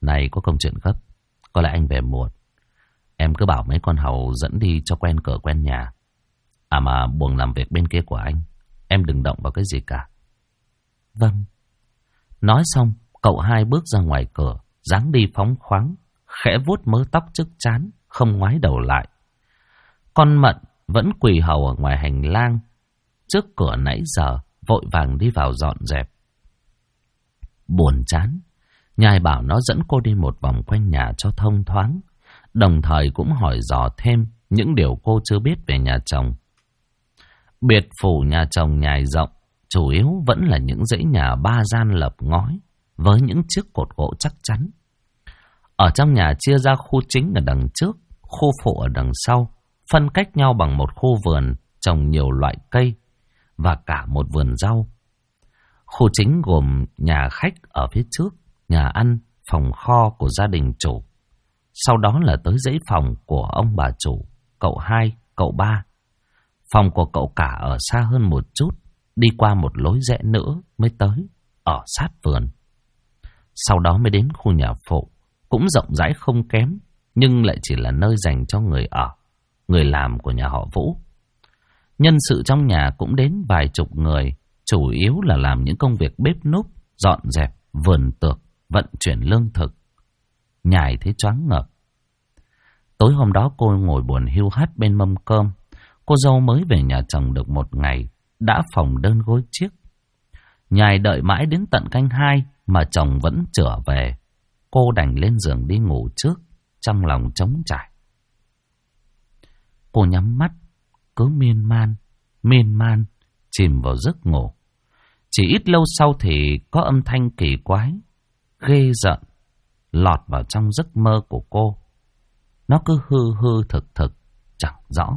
Này có công chuyện gấp, có lẽ anh về muộn. Em cứ bảo mấy con hầu dẫn đi cho quen cửa quen nhà. À mà buồng làm việc bên kia của anh, em đừng động vào cái gì cả. Vâng. Nói xong, cậu hai bước ra ngoài cửa, dáng đi phóng khoáng, khẽ vuốt mớ tóc trước trán, không ngoái đầu lại. Con Mận vẫn quỳ hầu ở ngoài hành lang, trước cửa nãy giờ, vội vàng đi vào dọn dẹp. Buồn chán, Nhài bảo nó dẫn cô đi một vòng quanh nhà cho thông thoáng, đồng thời cũng hỏi dò thêm những điều cô chưa biết về nhà chồng. Biệt phủ nhà chồng Nhài rộng, chủ yếu vẫn là những dãy nhà 3 gian lợp ngói với những chiếc cột gỗ chắc chắn. Ở trong nhà chia ra khu chính ở đằng trước, khu phụ ở đằng sau, phân cách nhau bằng một khu vườn trồng nhiều loại cây và cả một vườn rau. Khu chính gồm nhà khách ở phía trước, nhà ăn, phòng kho của gia đình chủ. Sau đó là tới dãy phòng của ông bà chủ, cậu hai, cậu ba. Phòng của cậu cả ở xa hơn một chút, đi qua một lối rẽ nữa mới tới, ở sát vườn. Sau đó mới đến khu nhà phụ, cũng rộng rãi không kém, nhưng lại chỉ là nơi dành cho người ở, người làm của nhà họ Vũ. Nhân sự trong nhà cũng đến vài chục người, chủ yếu là làm những công việc bếp núc, dọn dẹp, vườn tược, vận chuyển lương thực. Nhài thấy choáng ngợp. Tối hôm đó cô ngồi buồn hiu hắt bên mâm cơm. Cô dâu mới về nhà chồng được một ngày, đã phòng đơn gối chiếc. Nhài đợi mãi đến tận canh 2 mà chồng vẫn trở về. Cô đành lên giường đi ngủ trước, trong lòng trống trải. Cô nhắm mắt, cứ miên man, chìm vào giấc ngủ. Chỉ ít lâu sau thì có âm thanh kỳ quái, ghê rợn, lọt vào trong giấc mơ của cô. Nó cứ hư thực, chẳng rõ.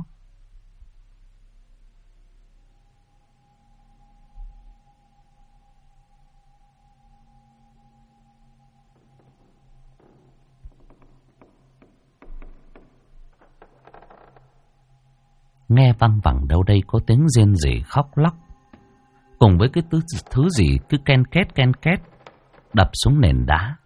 Nghe văng vẳng đâu đây có tiếng rên rỉ khóc lóc, cùng với cái thứ gì cứ ken két đập xuống nền đá.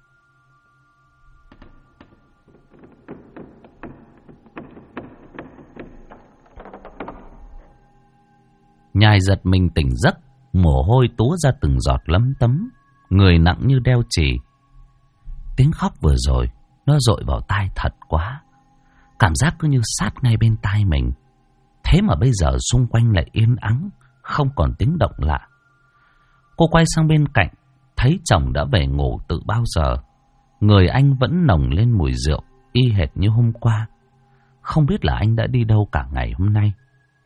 Nhài giật mình tỉnh giấc, mồ hôi túa ra từng giọt lấm tấm, người nặng như đeo chì. Tiếng khóc vừa rồi nó dội vào tai thật quá, cảm giác cứ như sát ngay bên tai mình. Thế mà bây giờ xung quanh lại yên ắng, không còn tiếng động lạ. Cô quay sang bên cạnh, thấy chồng đã về ngủ từ bao giờ. Người anh vẫn nồng lên mùi rượu, y hệt như hôm qua. Không biết là anh đã đi đâu cả ngày hôm nay.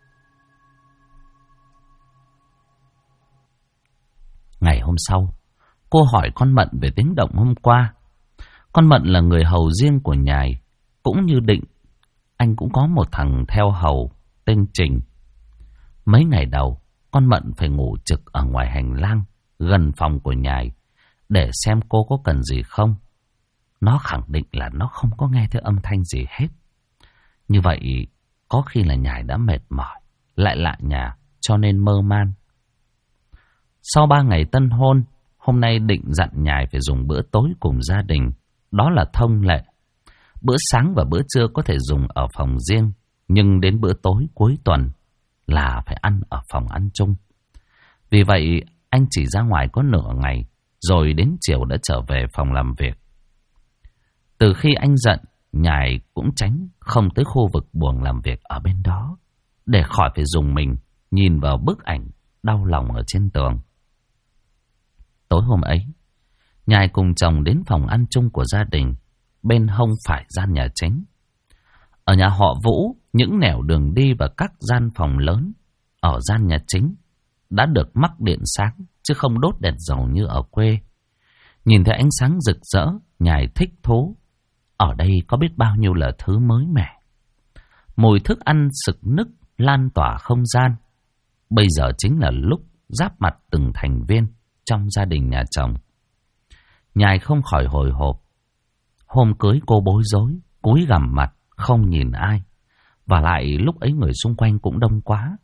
Ngày hôm sau, cô hỏi con Mận về tiếng động hôm qua. Con Mận là người hầu riêng của Nhài, cũng như Định. Anh cũng có một thằng theo hầu tên Trình. Mấy ngày đầu, con Mận phải ngủ trực ở ngoài hành lang, gần phòng của Nhài, để xem cô có cần gì không. Nó khẳng định là nó không có nghe thấy âm thanh gì hết. Như vậy, có khi là Nhài đã mệt mỏi, lại lạ nhà, cho nên mơ man. Sau 3 ngày tân hôn, hôm nay Định dặn Nhài phải dùng bữa tối cùng gia đình. Đó là thông lệ. Bữa sáng và bữa trưa có thể dùng ở phòng riêng, nhưng đến bữa tối cuối tuần là phải ăn ở phòng ăn chung. Vì vậy, anh chỉ ra ngoài có nửa ngày, rồi đến chiều đã trở về phòng làm việc. Từ khi anh giận, Nhài cũng tránh không tới khu vực buồng làm việc ở bên đó, để khỏi phải dùng mình nhìn vào bức ảnh đau lòng ở trên tường. Tối hôm ấy, Nhài cùng chồng đến phòng ăn chung của gia đình, bên hông phải gian nhà chính. Ở nhà họ Vũ, những nẻo đường đi và các gian phòng lớn ở gian nhà chính đã được mắc điện sáng, chứ không đốt đèn dầu như ở quê. Nhìn thấy ánh sáng rực rỡ, Nhài thích thú. Ở đây có biết bao nhiêu là thứ mới mẻ. Mùi thức ăn sực nức lan tỏa không gian. Bây giờ chính là lúc giáp mặt từng thành viên trong gia đình nhà chồng. Nhài không khỏi hồi hộp. Hôm cưới cô bối rối, cúi gằm mặt, không nhìn ai. Và lại lúc ấy người xung quanh cũng đông quá.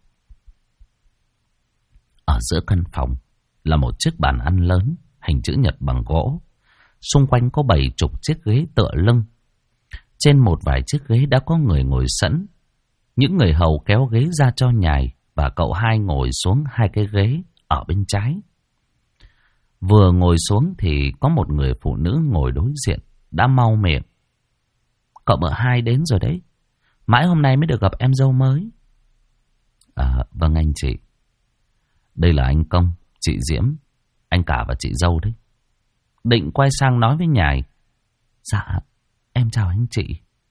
Ở giữa căn phòng là một chiếc bàn ăn lớn, hình chữ nhật bằng gỗ. Xung quanh có 70 chiếc ghế tựa lưng. Trên một vài chiếc ghế đã có người ngồi sẵn. Những người hầu kéo ghế ra cho nhài và cậu hai ngồi xuống 2 cái ghế ở bên trái. Vừa ngồi xuống thì có một người phụ nữ ngồi đối diện đã mau miệng. Cậu mợ hai đến rồi đấy. Mãi hôm nay mới được gặp em dâu mới. Vâng anh chị. Đây là anh Công, chị Diễm, anh cả và chị dâu đấy. Định quay sang nói với nhài. Dạ, em chào anh chị.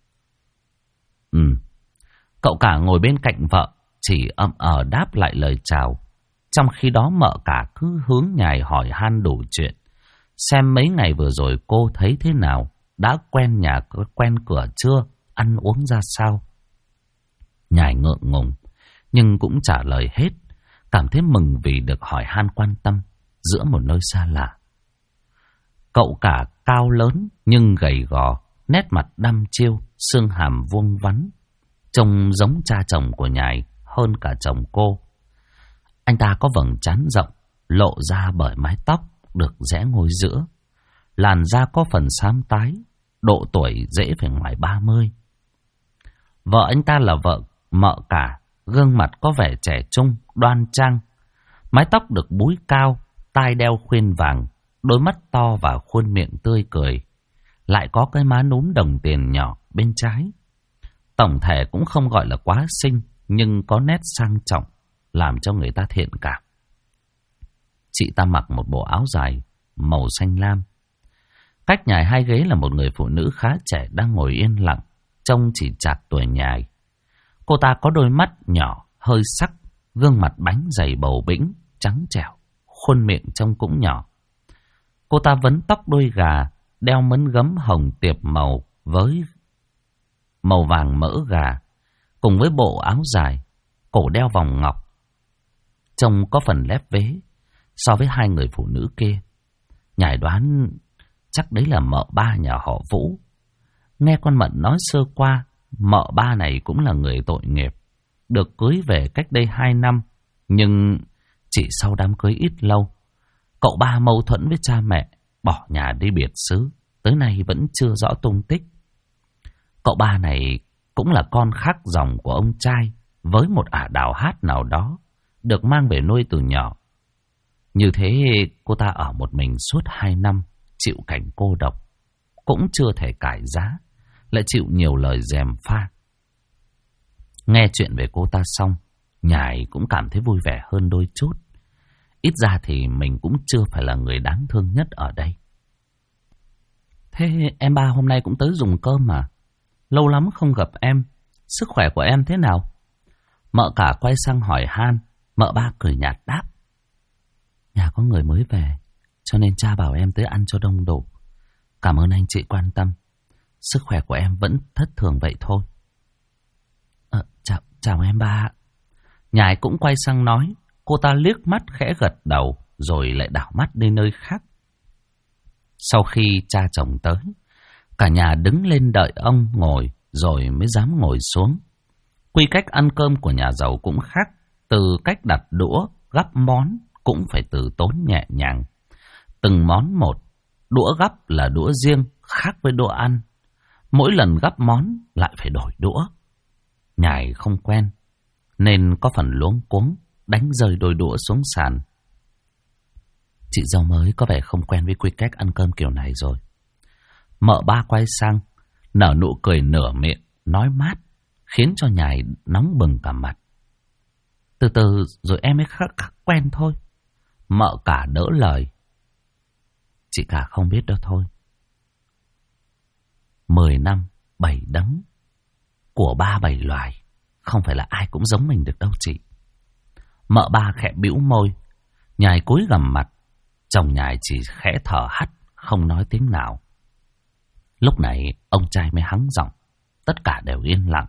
Cậu cả ngồi bên cạnh vợ chỉ đáp lại lời chào. Trong khi đó mợ cả cứ hướng nhài hỏi han đủ chuyện. Xem mấy ngày vừa rồi cô thấy thế nào, đã quen nhà quen cửa chưa, ăn uống ra sao. Nhài ngượng ngùng nhưng cũng trả lời hết, cảm thấy mừng vì được hỏi han quan tâm giữa một nơi xa lạ. Cậu cả cao lớn nhưng gầy gò, nét mặt đăm chiêu, xương hàm vuông vắn, trông giống cha chồng của nhài hơn cả chồng cô. Anh ta có vầng trán rộng, lộ ra bởi mái tóc được rẽ ngôi giữa. Làn da có phần xám tái, độ tuổi dễ phải ngoài 30. Vợ anh ta là vợ mợ cả, gương mặt có vẻ trẻ trung, đoan trang. Mái tóc được búi cao, tai đeo khuyên vàng, đôi mắt to và khuôn miệng tươi cười. Lại có cái má núm đồng tiền nhỏ bên trái. Tổng thể cũng không gọi là quá xinh, nhưng có nét sang trọng, làm cho người ta thiện cảm. Chị ta mặc một bộ áo dài màu xanh lam. Cách nhài 2 ghế là một người phụ nữ khá trẻ đang ngồi yên lặng, trông chỉ chạc tuổi nhài. Cô ta có đôi mắt nhỏ, hơi sắc, gương mặt bánh dày bầu bĩnh, trắng trẻo, khuôn miệng trông cũng nhỏ. Cô ta vấn tóc đuôi gà, đeo mấn gấm hồng tiệp màu với màu vàng mỡ gà, cùng với bộ áo dài, cổ đeo vòng ngọc. Trông có phần lép vế so với 2 người phụ nữ kia. Nhài đoán chắc đấy là mợ ba nhà họ Vũ. Nghe con Mận nói sơ qua, mợ ba này cũng là người tội nghiệp, được cưới về cách đây 2 năm, nhưng chỉ sau đám cưới ít lâu, cậu ba mâu thuẫn với cha mẹ, bỏ nhà đi biệt xứ, tới nay vẫn chưa rõ tung tích. Cậu ba này cũng là con khác dòng của ông trai với một ả đào hát nào đó, được mang về nuôi từ nhỏ. Như thế cô ta ở một mình suốt 2 năm, chịu cảnh cô độc, cũng chưa thể cải giá, lại chịu nhiều lời gièm pha. Nghe chuyện về cô ta xong, nhài cũng cảm thấy vui vẻ hơn đôi chút. Ít ra thì mình cũng chưa phải là người đáng thương nhất ở đây. Thế em ba hôm nay cũng tới dùng cơm mà. Lâu lắm không gặp em, sức khỏe của em thế nào? Mợ cả quay sang hỏi han. Mợ ba cười nhạt đáp. Nhà có người mới về, cho nên cha bảo em tới ăn cho đông đủ. Cảm ơn anh chị quan tâm. Sức khỏe của em vẫn thất thường vậy thôi. Chào em ba. Nhài cũng quay sang nói. Cô ta liếc mắt khẽ gật đầu, rồi lại đảo mắt đi nơi khác. Sau khi cha chồng tới, cả nhà đứng lên đợi ông ngồi, rồi mới dám ngồi xuống. Quy cách ăn cơm của nhà giàu cũng khác. Từ cách đặt đũa, gắp món cũng phải từ tốn nhẹ nhàng. Từng món một, đũa gắp là đũa riêng, khác với đũa ăn. Mỗi lần gắp món lại phải đổi đũa. Nhài không quen, nên có phần luống cuống, đánh rơi đôi đũa xuống sàn. Chị dâu mới có vẻ không quen với quy cách ăn cơm kiểu này rồi. Mợ ba quay sang, nở nụ cười nửa miệng, nói mát, khiến cho nhài nóng bừng cả mặt. Từ từ rồi em mới khắc quen thôi. Mợ cả đỡ lời. Chị cả không biết đâu thôi. 10 năm, 7 đấng, của 3-7 loài, không phải là ai cũng giống mình được đâu chị. Mợ ba khẽ bĩu môi, nhài cúi gằm mặt. Chồng nhài chỉ khẽ thở hắt, không nói tiếng nào. Lúc này ông trai mới hắng giọng, tất cả đều yên lặng.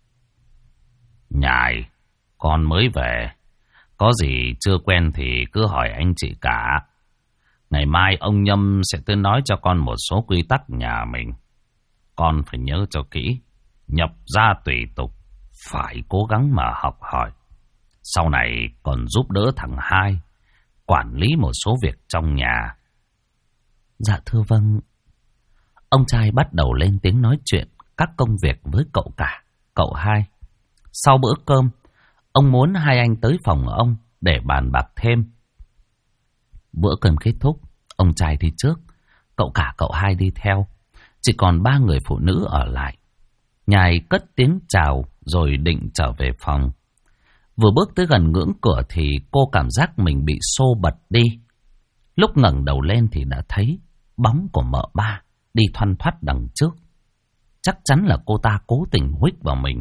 Nhài, con mới về, có gì chưa quen thì cứ hỏi anh chị cả. Ngày mai ông Nhâm sẽ tới nói cho con một số quy tắc nhà mình. Con phải nhớ cho kỹ, nhập gia tùy tục, phải cố gắng mà học hỏi. Sau này còn giúp đỡ thằng hai quản lý một số việc trong nhà. Dạ thưa vâng. Ông trai bắt đầu lên tiếng nói chuyện các công việc với cậu cả, cậu hai. Sau bữa cơm, ông muốn hai anh tới phòng ông để bàn bạc thêm. Bữa cơm kết thúc, ông trai đi trước, cậu cả cậu hai đi theo. Chỉ còn 3 người phụ nữ ở lại. Nhài cất tiếng chào rồi định trở về phòng. Vừa bước tới gần ngưỡng cửa thì cô cảm giác mình bị xô bật đi. Lúc ngẩng đầu lên thì đã thấy bóng của mợ ba đi thoăn thoắt đằng trước. Chắc chắn là cô ta cố tình huých vào mình.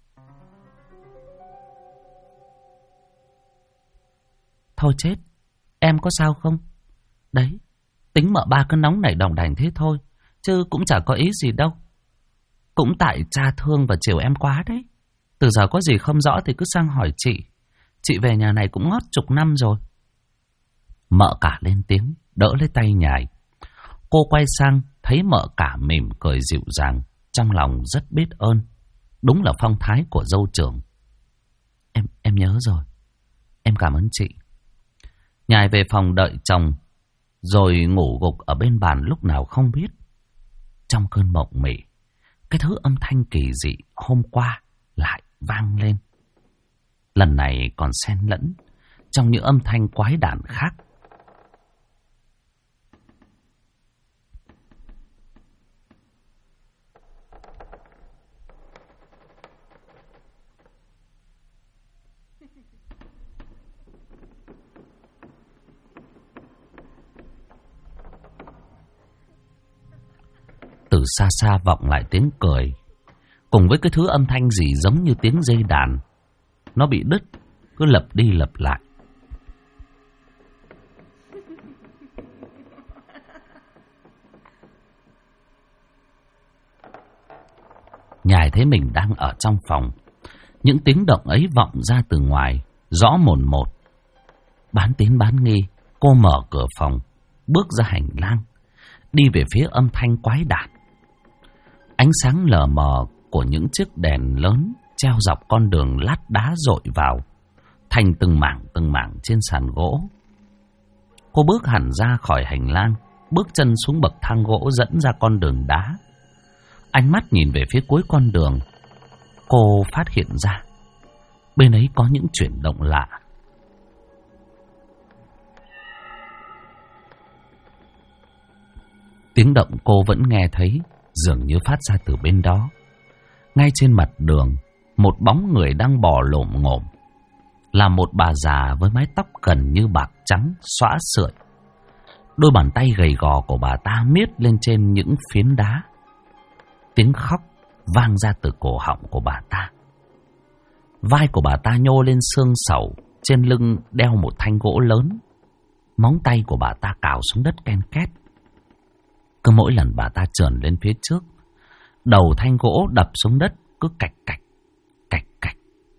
Thôi chết, em có sao không? Đấy, tính mợ ba cứ nóng nảy đòng đành thế thôi, chứ cũng chả có ý gì đâu. Cũng tại cha thương và chiều em quá đấy. Từ giờ có gì không rõ thì cứ sang hỏi chị. Chị về nhà này cũng ngót chục năm rồi. Mợ cả lên tiếng, đỡ lấy tay Nhài. Cô quay sang, thấy mợ cả mỉm cười dịu dàng, trong lòng rất biết ơn. Đúng là phong thái của dâu trưởng. Em nhớ rồi. Em cảm ơn chị. Nhài về phòng đợi chồng, rồi ngủ gục ở bên bàn lúc nào không biết. Trong cơn mộng mị, cái thứ âm thanh kỳ dị hôm qua lại vang lên. Lần này còn xen lẫn trong những âm thanh quái đản khác. Từ xa xa vọng lại tiếng cười, cùng với cái thứ âm thanh gì giống như tiếng dây đàn. Nó bị đứt, cứ lặp đi lặp lại. Nhài thấy mình đang ở trong phòng. Những tiếng động ấy vọng ra từ ngoài, rõ mồn một. Bán tín bán nghi, cô mở cửa phòng, bước ra hành lang, đi về phía âm thanh quái đản. Ánh sáng lờ mờ của những chiếc đèn lớn treo dọc con đường lát đá dội vào, thành từng mảng trên sàn gỗ. Cô bước hẳn ra khỏi hành lang, bước chân xuống bậc thang gỗ dẫn ra con đường đá. Ánh mắt nhìn về phía cuối con đường, cô phát hiện ra bên ấy có những chuyển động lạ. Tiếng động cô vẫn nghe thấy, dường như phát ra từ bên đó. Ngay trên mặt đường, một bóng người đang bò lổm ngổm. Là một bà già với mái tóc gần như bạc trắng, xõa sượi. Đôi bàn tay gầy gò của bà ta miết lên trên những phiến đá. Tiếng khóc vang ra từ cổ họng của bà ta. Vai của bà ta nhô lên xương sẩu, trên lưng đeo một thanh gỗ lớn. Móng tay của bà ta cào xuống đất ken két. Cứ mỗi lần bà ta trườn lên phía trước, đầu thanh gỗ đập xuống đất cứ cạch cạch, cạch cạch.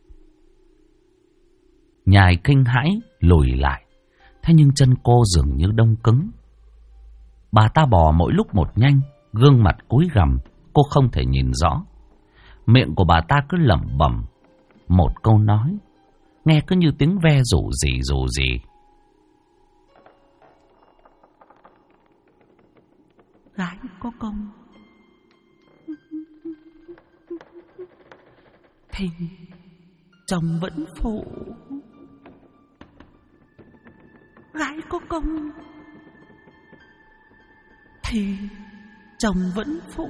Nhài kinh hãi lùi lại, thế nhưng chân cô dường như đông cứng. Bà ta bò mỗi lúc một nhanh, gương mặt cúi gằm, cô không thể nhìn rõ. Miệng của bà ta cứ lẩm bẩm một câu nói, nghe cứ như tiếng ve rủ rỉ. Gái có công thì chồng vẫn phụ. Gái có công thì chồng vẫn phụ.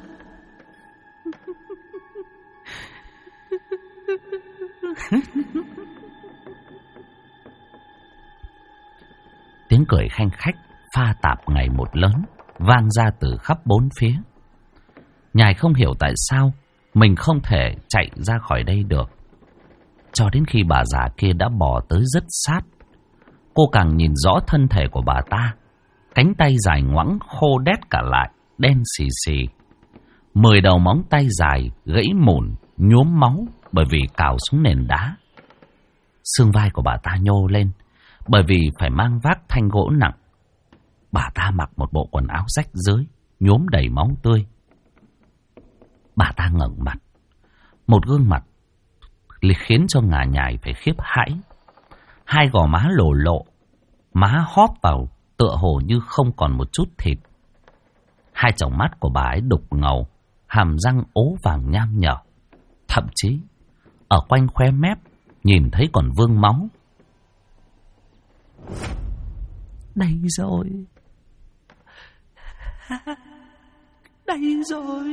Tiếng cười khanh khách pha tạp ngày một lớn vang ra từ khắp bốn phía. Nhài không hiểu tại sao mình không thể chạy ra khỏi đây được. Cho đến khi bà già kia đã bò tới rất sát, cô càng nhìn rõ thân thể của bà ta. Cánh tay dài ngoẵng khô đét cả lại, đen xì xì. 10 đầu móng tay dài gãy mủn, nhuốm máu bởi vì cào xuống nền đá. Xương vai của bà ta nhô lên bởi vì phải mang vác thanh gỗ nặng. Bà ta mặc một bộ quần áo rách rưới, nhuốm đầy máu tươi. Bà ta ngẩng mặt, một gương mặt khiến cho ngà nhài phải khiếp hãi. Hai gò má lồ lộ, má hóp vào tựa hồ như không còn một chút thịt. Hai tròng mắt của bà ấy đục ngầu, hàm răng ố vàng nham nhở. Thậm chí ở quanh khóe mép nhìn thấy còn vương máu. Đây rồi. Đây rồi.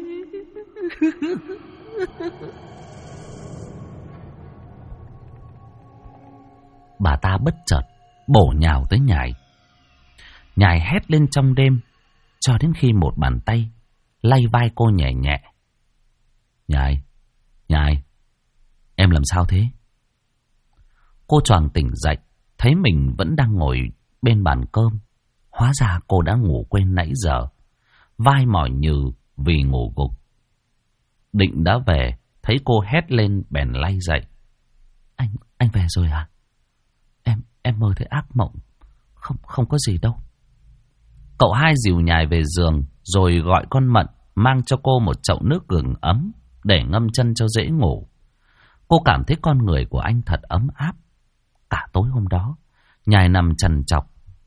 Bà ta bất chợt bổ nhào tới Nhài. Nhài hét lên trong đêm, cho đến khi một bàn tay lay vai cô nhẹ nhẹ. Nhài, Nhài, em làm sao thế? Cô choàng tỉnh dậy, thấy mình vẫn đang ngồi bên bàn cơm. Hóa ra cô đã ngủ quên nãy giờ, vai mỏi nhừ vì ngủ gục. Định đã về, thấy cô hét lên bèn lay dậy. Anh về rồi à? Em mơ thấy ác mộng. Không có gì đâu. Cậu hai dìu Nhài về giường, rồi gọi con Mận mang cho cô một chậu nước gừng ấm để ngâm chân cho dễ ngủ. Cô cảm thấy con người của anh thật ấm áp. Cả tối hôm đó, Nhài nằm trằn trọc.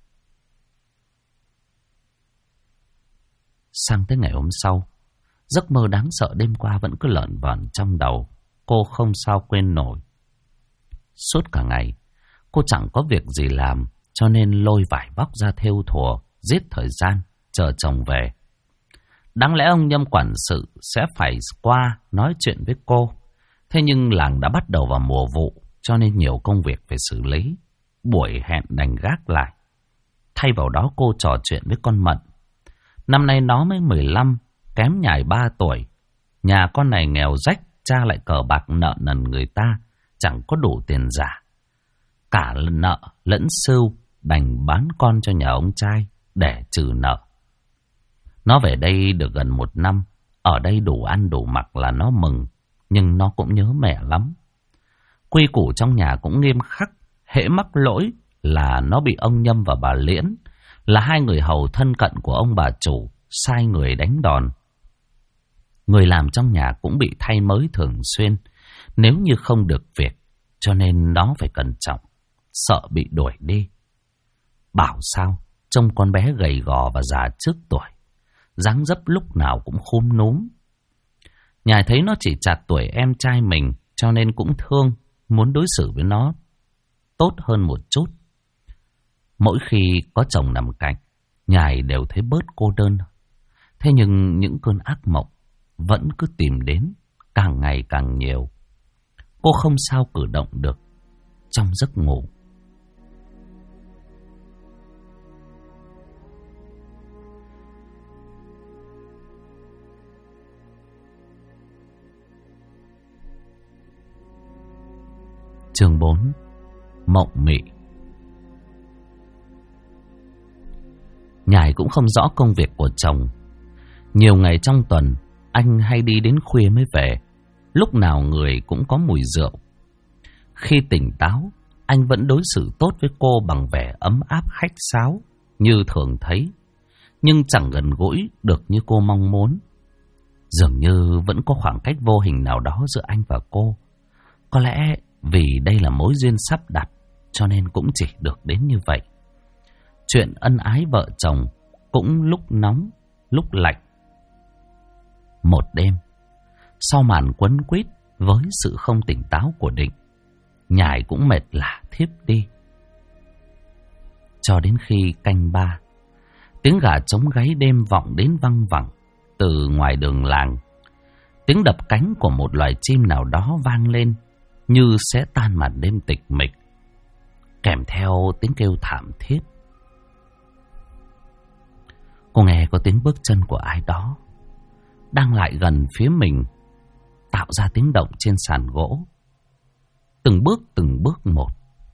Sang tới ngày hôm sau, giấc mơ đáng sợ đêm qua vẫn cứ lởn vởn trong đầu. Cô không sao quên nổi. Suốt cả ngày, cô chẳng có việc gì làm, cho nên lôi vải vóc ra thêu thùa, giết thời gian, chờ chồng về. Đáng lẽ ông Nhâm quản sự sẽ phải qua nói chuyện với cô. Thế nhưng làng đã bắt đầu vào mùa vụ, cho nên nhiều công việc phải xử lý. Buổi hẹn đành gác lại. Thay vào đó cô trò chuyện với con Mận. Năm nay nó mới 15, kém Nhài 3 tuổi. Nhà con này nghèo rách, cha lại cờ bạc nợ nần người ta, chẳng có đủ tiền giả. Cả nợ lẫn sưu đành bán con cho nhà ông trai để trừ nợ. Nó về đây được gần 1 năm, ở đây đủ ăn đủ mặc là nó mừng, nhưng nó cũng nhớ mẹ lắm. Quy củ trong nhà cũng nghiêm khắc, hễ mắc lỗi là nó bị ông Nhâm và bà Liễn, là hai người hầu thân cận của ông bà chủ, sai người đánh đòn. Người làm trong nhà cũng bị thay mới thường xuyên, nếu như không được việc, cho nên nó phải cẩn trọng, sợ bị đuổi đi. Bảo sao, trông con bé gầy gò và già trước tuổi, dáng dấp lúc nào cũng khúm núm. Nhài thấy nó chỉ chạc tuổi em trai mình, cho nên cũng thương, muốn đối xử với nó tốt hơn một chút. Mỗi khi có chồng nằm cạnh, Nhài đều thấy bớt cô đơn. Thế nhưng những cơn ác mộng vẫn cứ tìm đến, càng ngày càng nhiều. Cô không sao cử động được trong giấc ngủ. Chương 4. Mộng mị. Nhài cũng không rõ công việc của chồng. Nhiều ngày trong tuần, anh hay đi đến khuya mới về. Lúc nào người cũng có mùi rượu. Khi tỉnh táo, anh vẫn đối xử tốt với cô bằng vẻ ấm áp khách sáo như thường thấy, nhưng chẳng gần gũi được như cô mong muốn. Dường như vẫn có khoảng cách vô hình nào đó giữa anh và cô. Có lẽ vì đây là mối duyên sắp đặt, cho nên cũng chỉ được đến như vậy. Chuyện ân ái vợ chồng cũng lúc nóng, lúc lạnh. Một đêm, sau màn quấn quýt với sự không tỉnh táo của Định, Nhài cũng mệt lả thiếp đi. Cho đến khi canh 3, tiếng gà trống gáy đêm vọng đến văng vẳng từ ngoài đường làng. Tiếng đập cánh của một loài chim nào đó vang lên như sẽ tan màn đêm tịch mịch, kèm theo tiếng kêu thảm thiết. Cô nghe có tiếng bước chân của ai đó đang lại gần phía mình, tạo ra tiếng động trên sàn gỗ. Từng bước một.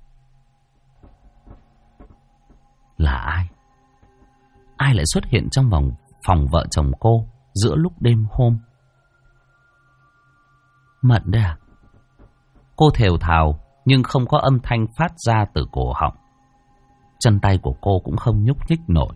Là ai? Ai lại xuất hiện trong phòng vợ chồng cô giữa lúc đêm hôm? Mận đấy à? Cô thều thào nhưng không có âm thanh phát ra từ cổ họng. Chân tay của cô cũng không nhúc nhích nổi.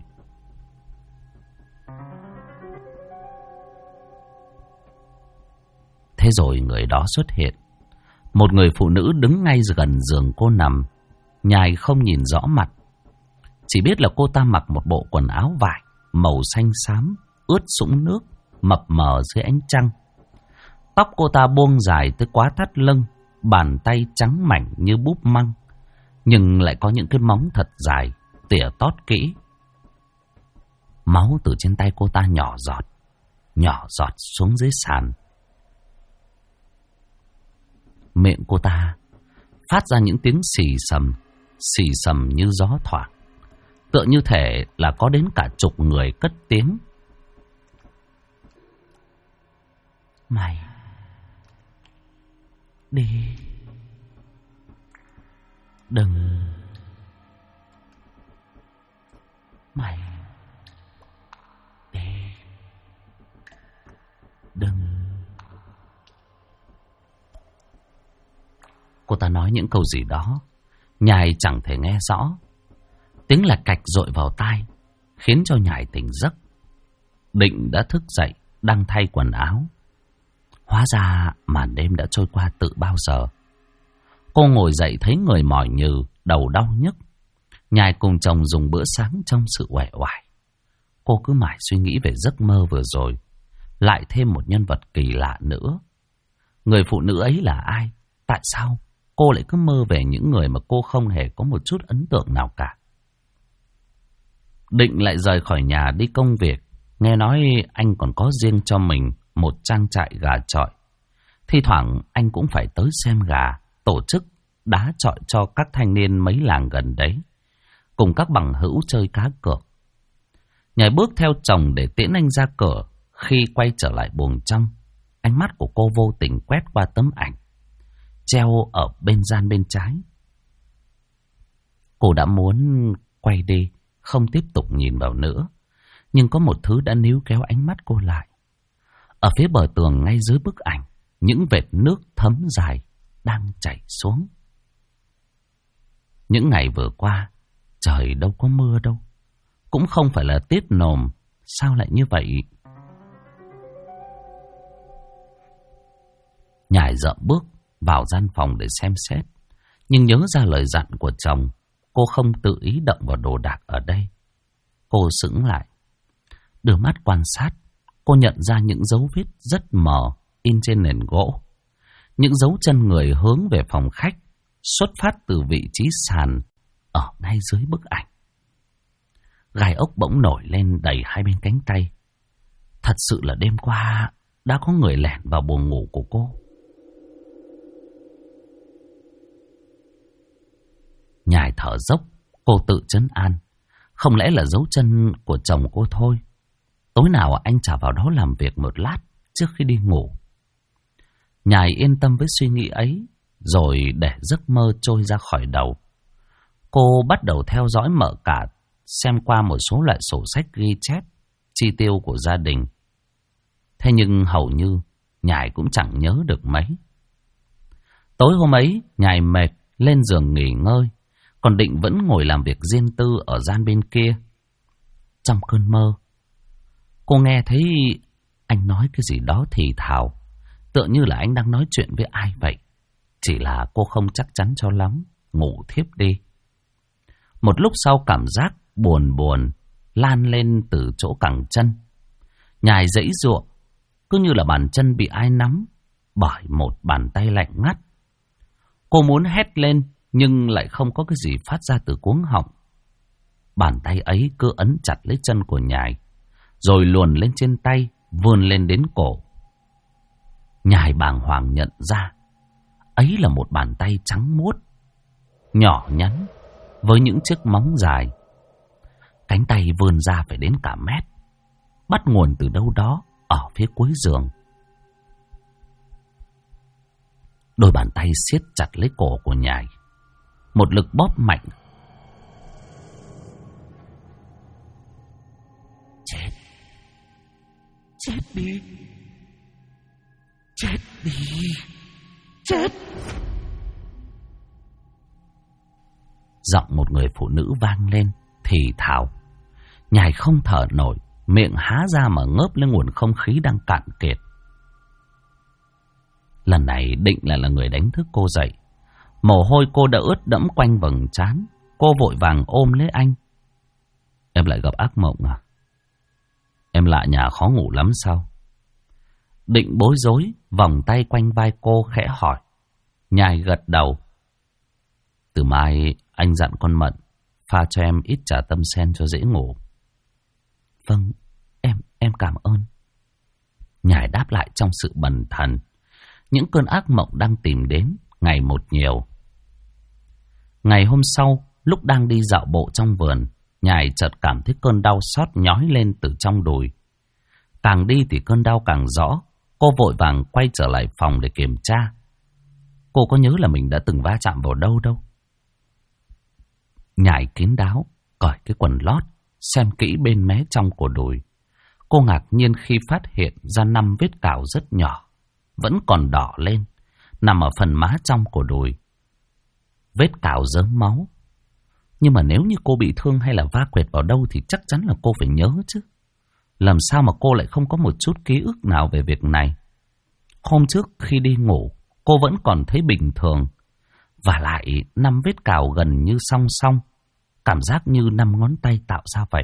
Thế rồi người đó xuất hiện. Một người phụ nữ đứng ngay gần giường cô nằm. Nhài không nhìn rõ mặt, chỉ biết là cô ta mặc một bộ quần áo vải, màu xanh xám, ướt sũng nước, mập mờ dưới ánh trăng. Tóc cô ta buông dài tới quá thắt lưng, bàn tay trắng mảnh như búp măng, nhưng lại có những cái móng thật dài, tỉa tót kỹ. Máu từ trên tay cô ta nhỏ giọt xuống dưới sàn. Miệng cô ta phát ra những tiếng xì xầm như gió thoảng, tựa như thể là có đến cả chục người cất tiếng. Mày đi, đừng, mày đi, đừng. Cô ta nói những câu gì đó, Nhài chẳng thể nghe rõ. Tiếng lạch cạch dội vào tai, khiến cho Nhài tỉnh giấc. Định đã thức dậy, đang thay quần áo. Hóa ra màn đêm đã trôi qua từ bao giờ. Cô ngồi dậy thấy người mỏi nhừ, đầu đau nhức. Nhài cùng chồng dùng bữa sáng trong sự uể oải. Cô cứ mãi suy nghĩ về giấc mơ vừa rồi. Lại thêm một nhân vật kỳ lạ nữa. Người phụ nữ ấy là ai? Tại sao cô lại cứ mơ về những người mà cô không hề có một chút ấn tượng nào cả? Định lại rời khỏi nhà đi công việc. Nghe nói anh còn có riêng cho mình một trang trại gà chọi. Thi thoảng anh cũng phải tới xem gà, tổ chức đá chọi cho các thanh niên mấy làng gần đấy, cùng các bằng hữu chơi cá cược. Nhài bước theo chồng để tiễn anh ra cửa. Khi quay trở lại buồng trong, ánh mắt của cô vô tình quét qua tấm ảnh treo ở bên gian bên trái. Cô đã muốn quay đi, không tiếp tục nhìn vào nữa, nhưng có một thứ đã níu kéo ánh mắt cô lại. Ở phía bờ tường ngay dưới bức ảnh, những vệt nước thấm dài đang chảy xuống. Những ngày vừa qua, trời đâu có mưa đâu, cũng không phải là tiết nồm, sao lại như vậy? Nhài dậm bước vào gian phòng để xem xét, nhưng nhớ ra lời dặn của chồng, cô không tự ý động vào đồ đạc ở đây. Cô sững lại, đưa mắt quan sát. Cô nhận ra những dấu vết rất mờ in trên nền gỗ. Những dấu chân người hướng về phòng khách, xuất phát từ vị trí sàn ở ngay dưới bức ảnh. Gai ốc bỗng nổi lên đầy hai bên cánh tay. Thật sự là đêm qua đã có người lẻn vào buồng ngủ của cô. Nhài thở dốc, cô tự trấn an. Không lẽ là dấu chân của chồng cô thôi? Tối nào anh trả vào đó làm việc một lát trước khi đi ngủ. Nhài yên tâm với suy nghĩ ấy, rồi để giấc mơ trôi ra khỏi đầu. Cô bắt đầu theo dõi mở cả, xem qua một số loại sổ sách ghi chép chi tiêu của gia đình. Thế nhưng hầu như Nhài cũng chẳng nhớ được mấy. Tối hôm ấy, Nhài mệt lên giường nghỉ ngơi, còn Định vẫn ngồi làm việc riêng tư ở gian bên kia. Trong cơn mơ, cô nghe thấy anh nói cái gì đó thì thào, tựa như là anh đang nói chuyện với ai vậy. Chỉ là cô không chắc chắn cho lắm, ngủ thiếp đi. Một lúc sau cảm giác buồn lan lên từ chỗ cẳng chân. Nhài giãy giụa, cứ như là bàn chân bị ai nắm bởi một bàn tay lạnh ngắt. Cô muốn hét lên nhưng lại không có cái gì phát ra từ cuống họng. Bàn tay ấy cứ ấn chặt lấy chân của Nhài, rồi luồn lên trên tay, vươn lên đến cổ. Nhài bàng hoàng nhận ra, ấy là một bàn tay trắng muốt, nhỏ nhắn, với những chiếc móng dài. Cánh tay vươn ra phải đến cả mét, bắt nguồn từ đâu đó ở phía cuối giường. Đôi bàn tay siết chặt lấy cổ của Nhài, một lực bóp mạnh. Chết đi, chết đi, chết. Giọng một người phụ nữ vang lên thì thào. Nhài không thở nổi, miệng há ra mà ngớp lên nguồn không khí đang cạn kiệt. Lần này Định lại là người đánh thức cô dậy. Mồ hôi cô đã ướt đẫm quanh vầng trán. Cô vội vàng ôm lấy anh. Em lại gặp ác mộng à? Em lạ nhà khó ngủ lắm sao? Định bối rối, vòng tay quanh vai cô khẽ hỏi. Nhài gật đầu. Từ mai anh dặn con Mận pha cho em ít trà tâm sen cho dễ ngủ. Vâng, em cảm ơn. Nhài đáp lại trong sự bần thần. Những cơn ác mộng đang tìm đến ngày một nhiều. Ngày hôm sau, lúc đang đi dạo bộ trong vườn, Nhài chợt cảm thấy cơn đau xót nhói lên từ trong đùi. Càng đi thì cơn đau càng rõ. Cô vội vàng quay trở lại phòng để kiểm tra. Cô có nhớ là mình đã từng va chạm vào đâu đâu. Nhài kín đáo, cởi cái quần lót, xem kỹ bên mé trong của đùi. Cô ngạc nhiên khi phát hiện ra 5 vết cào rất nhỏ, vẫn còn đỏ lên, nằm ở phần má trong của đùi. Vết cào rớm máu. Nhưng mà nếu như cô bị thương hay là va quẹt vào đâu thì chắc chắn là cô phải nhớ chứ. Làm sao mà cô lại không có một chút ký ức nào về việc này? Hôm trước khi đi ngủ, cô vẫn còn thấy bình thường. Và lại 5 vết cào gần như song song, cảm giác như 5 ngón tay tạo ra vậy.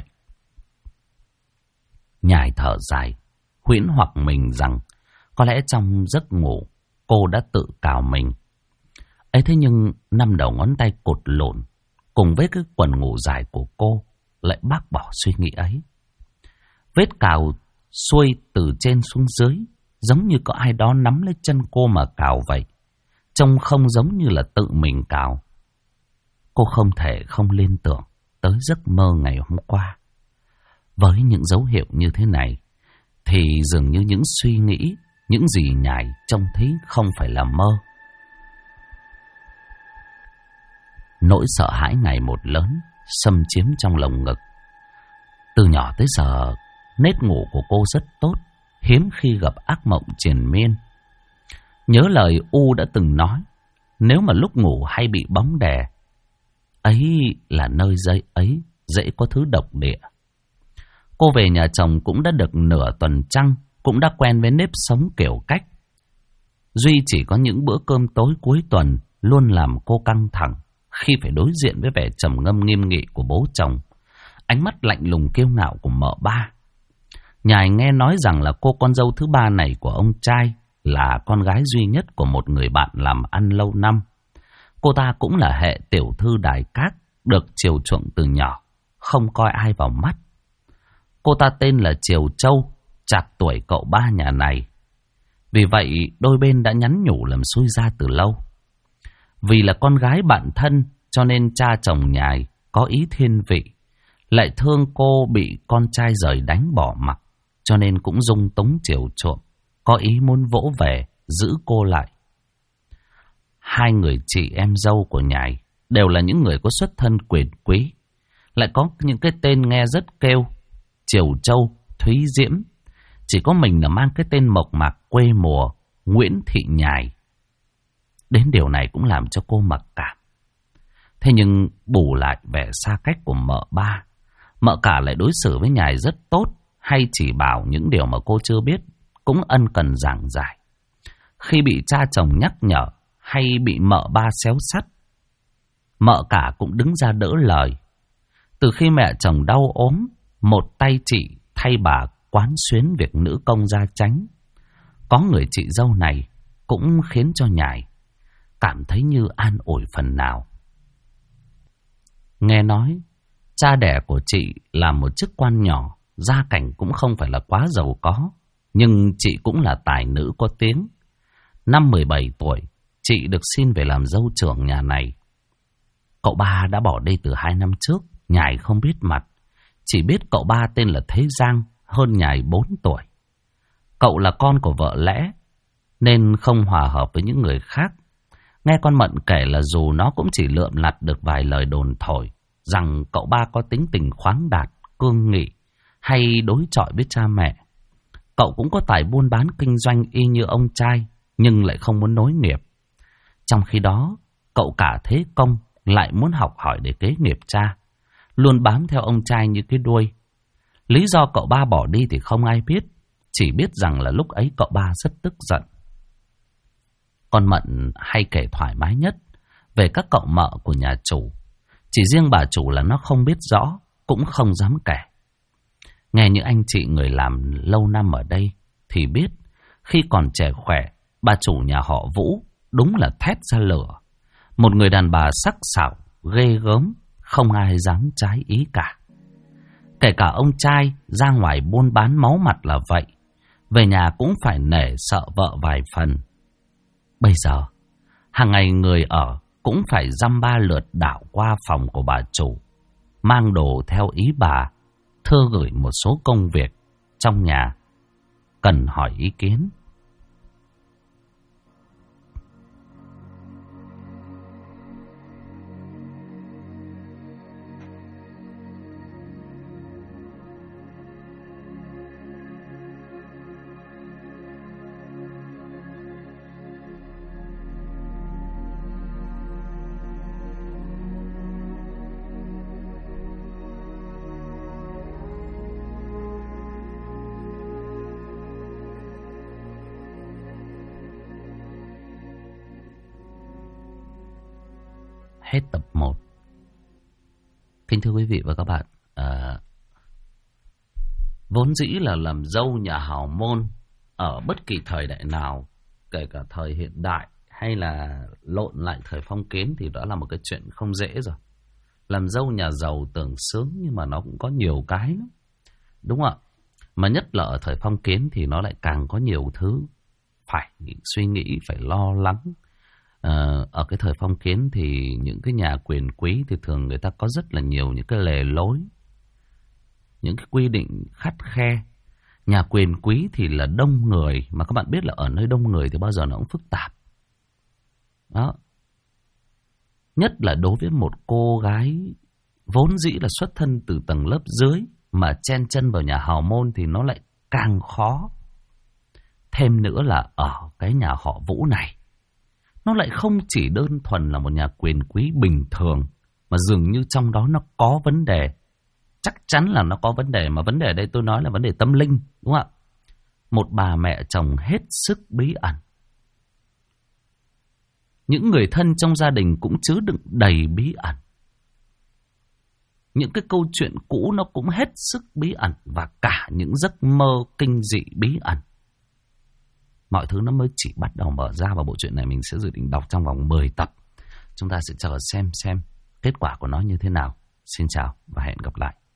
Nhài thở dài, huyễn hoặc mình rằng có lẽ trong giấc ngủ cô đã tự cào mình. Ấy thế nhưng 5 đầu ngón tay cột lộn cùng với cái quần ngủ dài của cô lại bác bỏ suy nghĩ ấy. Vết cào xuôi từ trên xuống dưới, giống như có ai đó nắm lấy chân cô mà cào vậy. Trông không giống như là tự mình cào. Cô không thể không liên tưởng tới giấc mơ ngày hôm qua. Với những dấu hiệu như thế này, thì dường như những suy nghĩ, những gì Nhài trông thấy không phải là mơ. Nỗi sợ hãi ngày một lớn, xâm chiếm trong lồng ngực. Từ nhỏ tới giờ, nết ngủ của cô rất tốt, hiếm khi gặp ác mộng triền miên. Nhớ lời U đã từng nói, nếu mà lúc ngủ hay bị bóng đè, ấy là nơi ấy dễ có thứ độc địa. Cô về nhà chồng cũng đã được nửa tuần trăng, cũng đã quen với nếp sống kiểu cách. Duy chỉ có những bữa cơm tối cuối tuần luôn làm cô căng thẳng khi phải đối diện với vẻ trầm ngâm nghiêm nghị của bố chồng, ánh mắt lạnh lùng kiêu ngạo của mợ ba. Nhài nghe nói rằng là cô con dâu thứ ba này của ông trai là con gái duy nhất của một người bạn làm ăn lâu năm. Cô ta cũng là hệ tiểu thư đài cát, được chiều chuộng từ nhỏ, không coi ai vào mắt. Cô ta tên là Triều Châu, trạc tuổi cậu ba nhà này. Vì vậy đôi bên đã nhắn nhủ làm xui ra từ lâu. Vì là con gái bạn thân cho nên cha chồng Nhài có ý thiên vị, lại thương cô bị con trai rời đánh bỏ mặc, cho nên cũng dung túng chiều chuộng, có ý muốn vỗ về, giữ cô lại. Hai người chị em dâu của Nhài đều là những người có xuất thân quyền quý, lại có những cái tên nghe rất kêu: Triều Châu, Thúy Diễm. Chỉ có mình là mang cái tên mộc mạc quê mùa Nguyễn Thị Nhài. Đến điều này cũng làm cho cô mặc cảm. Thế nhưng bù lại vẻ xa cách của mợ ba, mợ cả lại đối xử với Nhài rất tốt, hay chỉ bảo những điều mà cô chưa biết, cũng ân cần giảng giải. Khi bị cha chồng nhắc nhở hay bị mợ ba xéo sắt, mợ cả cũng đứng ra đỡ lời. Từ khi mẹ chồng đau ốm, một tay chị thay bà quán xuyến việc nữ công gia chánh. Có người chị dâu này cũng khiến cho Nhài cảm thấy như an ủi phần nào. Nghe nói cha đẻ của chị là một chức quan nhỏ, gia cảnh cũng không phải là quá giàu có, nhưng chị cũng là tài nữ có tiếng. Năm 17 tuổi, chị được xin về làm dâu trưởng nhà này. Cậu ba đã bỏ đi từ 2 năm trước, Nhài không biết mặt. Chỉ biết cậu ba tên là Thế Giang, hơn Nhài 4 tuổi. Cậu là con của vợ lẽ, nên không hòa hợp với những người khác. Nghe con Mận kể là dù nó cũng chỉ lượm lặt được vài lời đồn thổi, rằng cậu ba có tính tình khoáng đạt, cương nghị, hay đối chọi với cha mẹ. Cậu cũng có tài buôn bán kinh doanh y như ông trai, nhưng lại không muốn nối nghiệp. Trong khi đó, cậu cả Thế Công lại muốn học hỏi để kế nghiệp cha, luôn bám theo ông trai như cái đuôi. Lý do cậu ba bỏ đi thì không ai biết, chỉ biết rằng là lúc ấy cậu ba rất tức giận. Con Mận hay kể thoải mái nhất về các cậu mợ của nhà chủ. Chỉ riêng bà chủ là nó không biết rõ, cũng không dám kể. Nghe những anh chị người làm lâu năm ở đây thì biết, khi còn trẻ khỏe, bà chủ nhà họ Vũ đúng là thét ra lửa. Một người đàn bà sắc sảo, ghê gớm, không ai dám trái ý cả. Kể cả ông trai ra ngoài buôn bán máu mặt là vậy, về nhà cũng phải nể sợ vợ vài phần. Bây giờ, hàng ngày người ở cũng phải dăm ba lượt đảo qua phòng của bà chủ, mang đồ theo ý bà, thưa gửi một số công việc trong nhà, cần hỏi ý kiến. Hết tập 1. Kính thưa quý vị và các bạn, vốn dĩ là làm dâu nhà hào môn ở bất kỳ thời đại nào, kể cả thời hiện đại hay là lộn lại thời phong kiến, thì đó là một cái chuyện không dễ rồi. Làm dâu nhà giàu tưởng sướng nhưng mà nó cũng có nhiều cái lắm, đúng không ạ? Mà nhất là ở thời phong kiến thì nó lại càng có nhiều thứ phải suy nghĩ, phải lo lắng. Ở cái thời phong kiến thì những cái nhà quyền quý thì thường người ta có rất là nhiều những cái lề lối, những cái quy định khắt khe. Nhà quyền quý thì là đông người, mà các bạn biết là ở nơi đông người thì bao giờ nó cũng phức tạp. Đó. Nhất là đối với một cô gái vốn dĩ là xuất thân từ tầng lớp dưới mà chen chân vào nhà hào môn thì nó lại càng khó. Thêm nữa là ở cái nhà họ Vũ này, nó lại không chỉ đơn thuần là một nhà quyền quý bình thường, mà dường như trong đó nó có vấn đề. Chắc chắn là nó có vấn đề, mà vấn đề ở đây tôi nói là vấn đề tâm linh, đúng không ạ? Một bà mẹ chồng hết sức bí ẩn. Những người thân trong gia đình cũng chứa đựng đầy bí ẩn. Những cái câu chuyện cũ nó cũng hết sức bí ẩn, và cả những giấc mơ kinh dị bí ẩn. Mọi thứ nó mới chỉ bắt đầu mở ra, và bộ truyện này mình sẽ dự định đọc trong vòng 10 tập. Chúng ta sẽ chờ xem kết quả của nó như thế nào. Xin chào và hẹn gặp lại.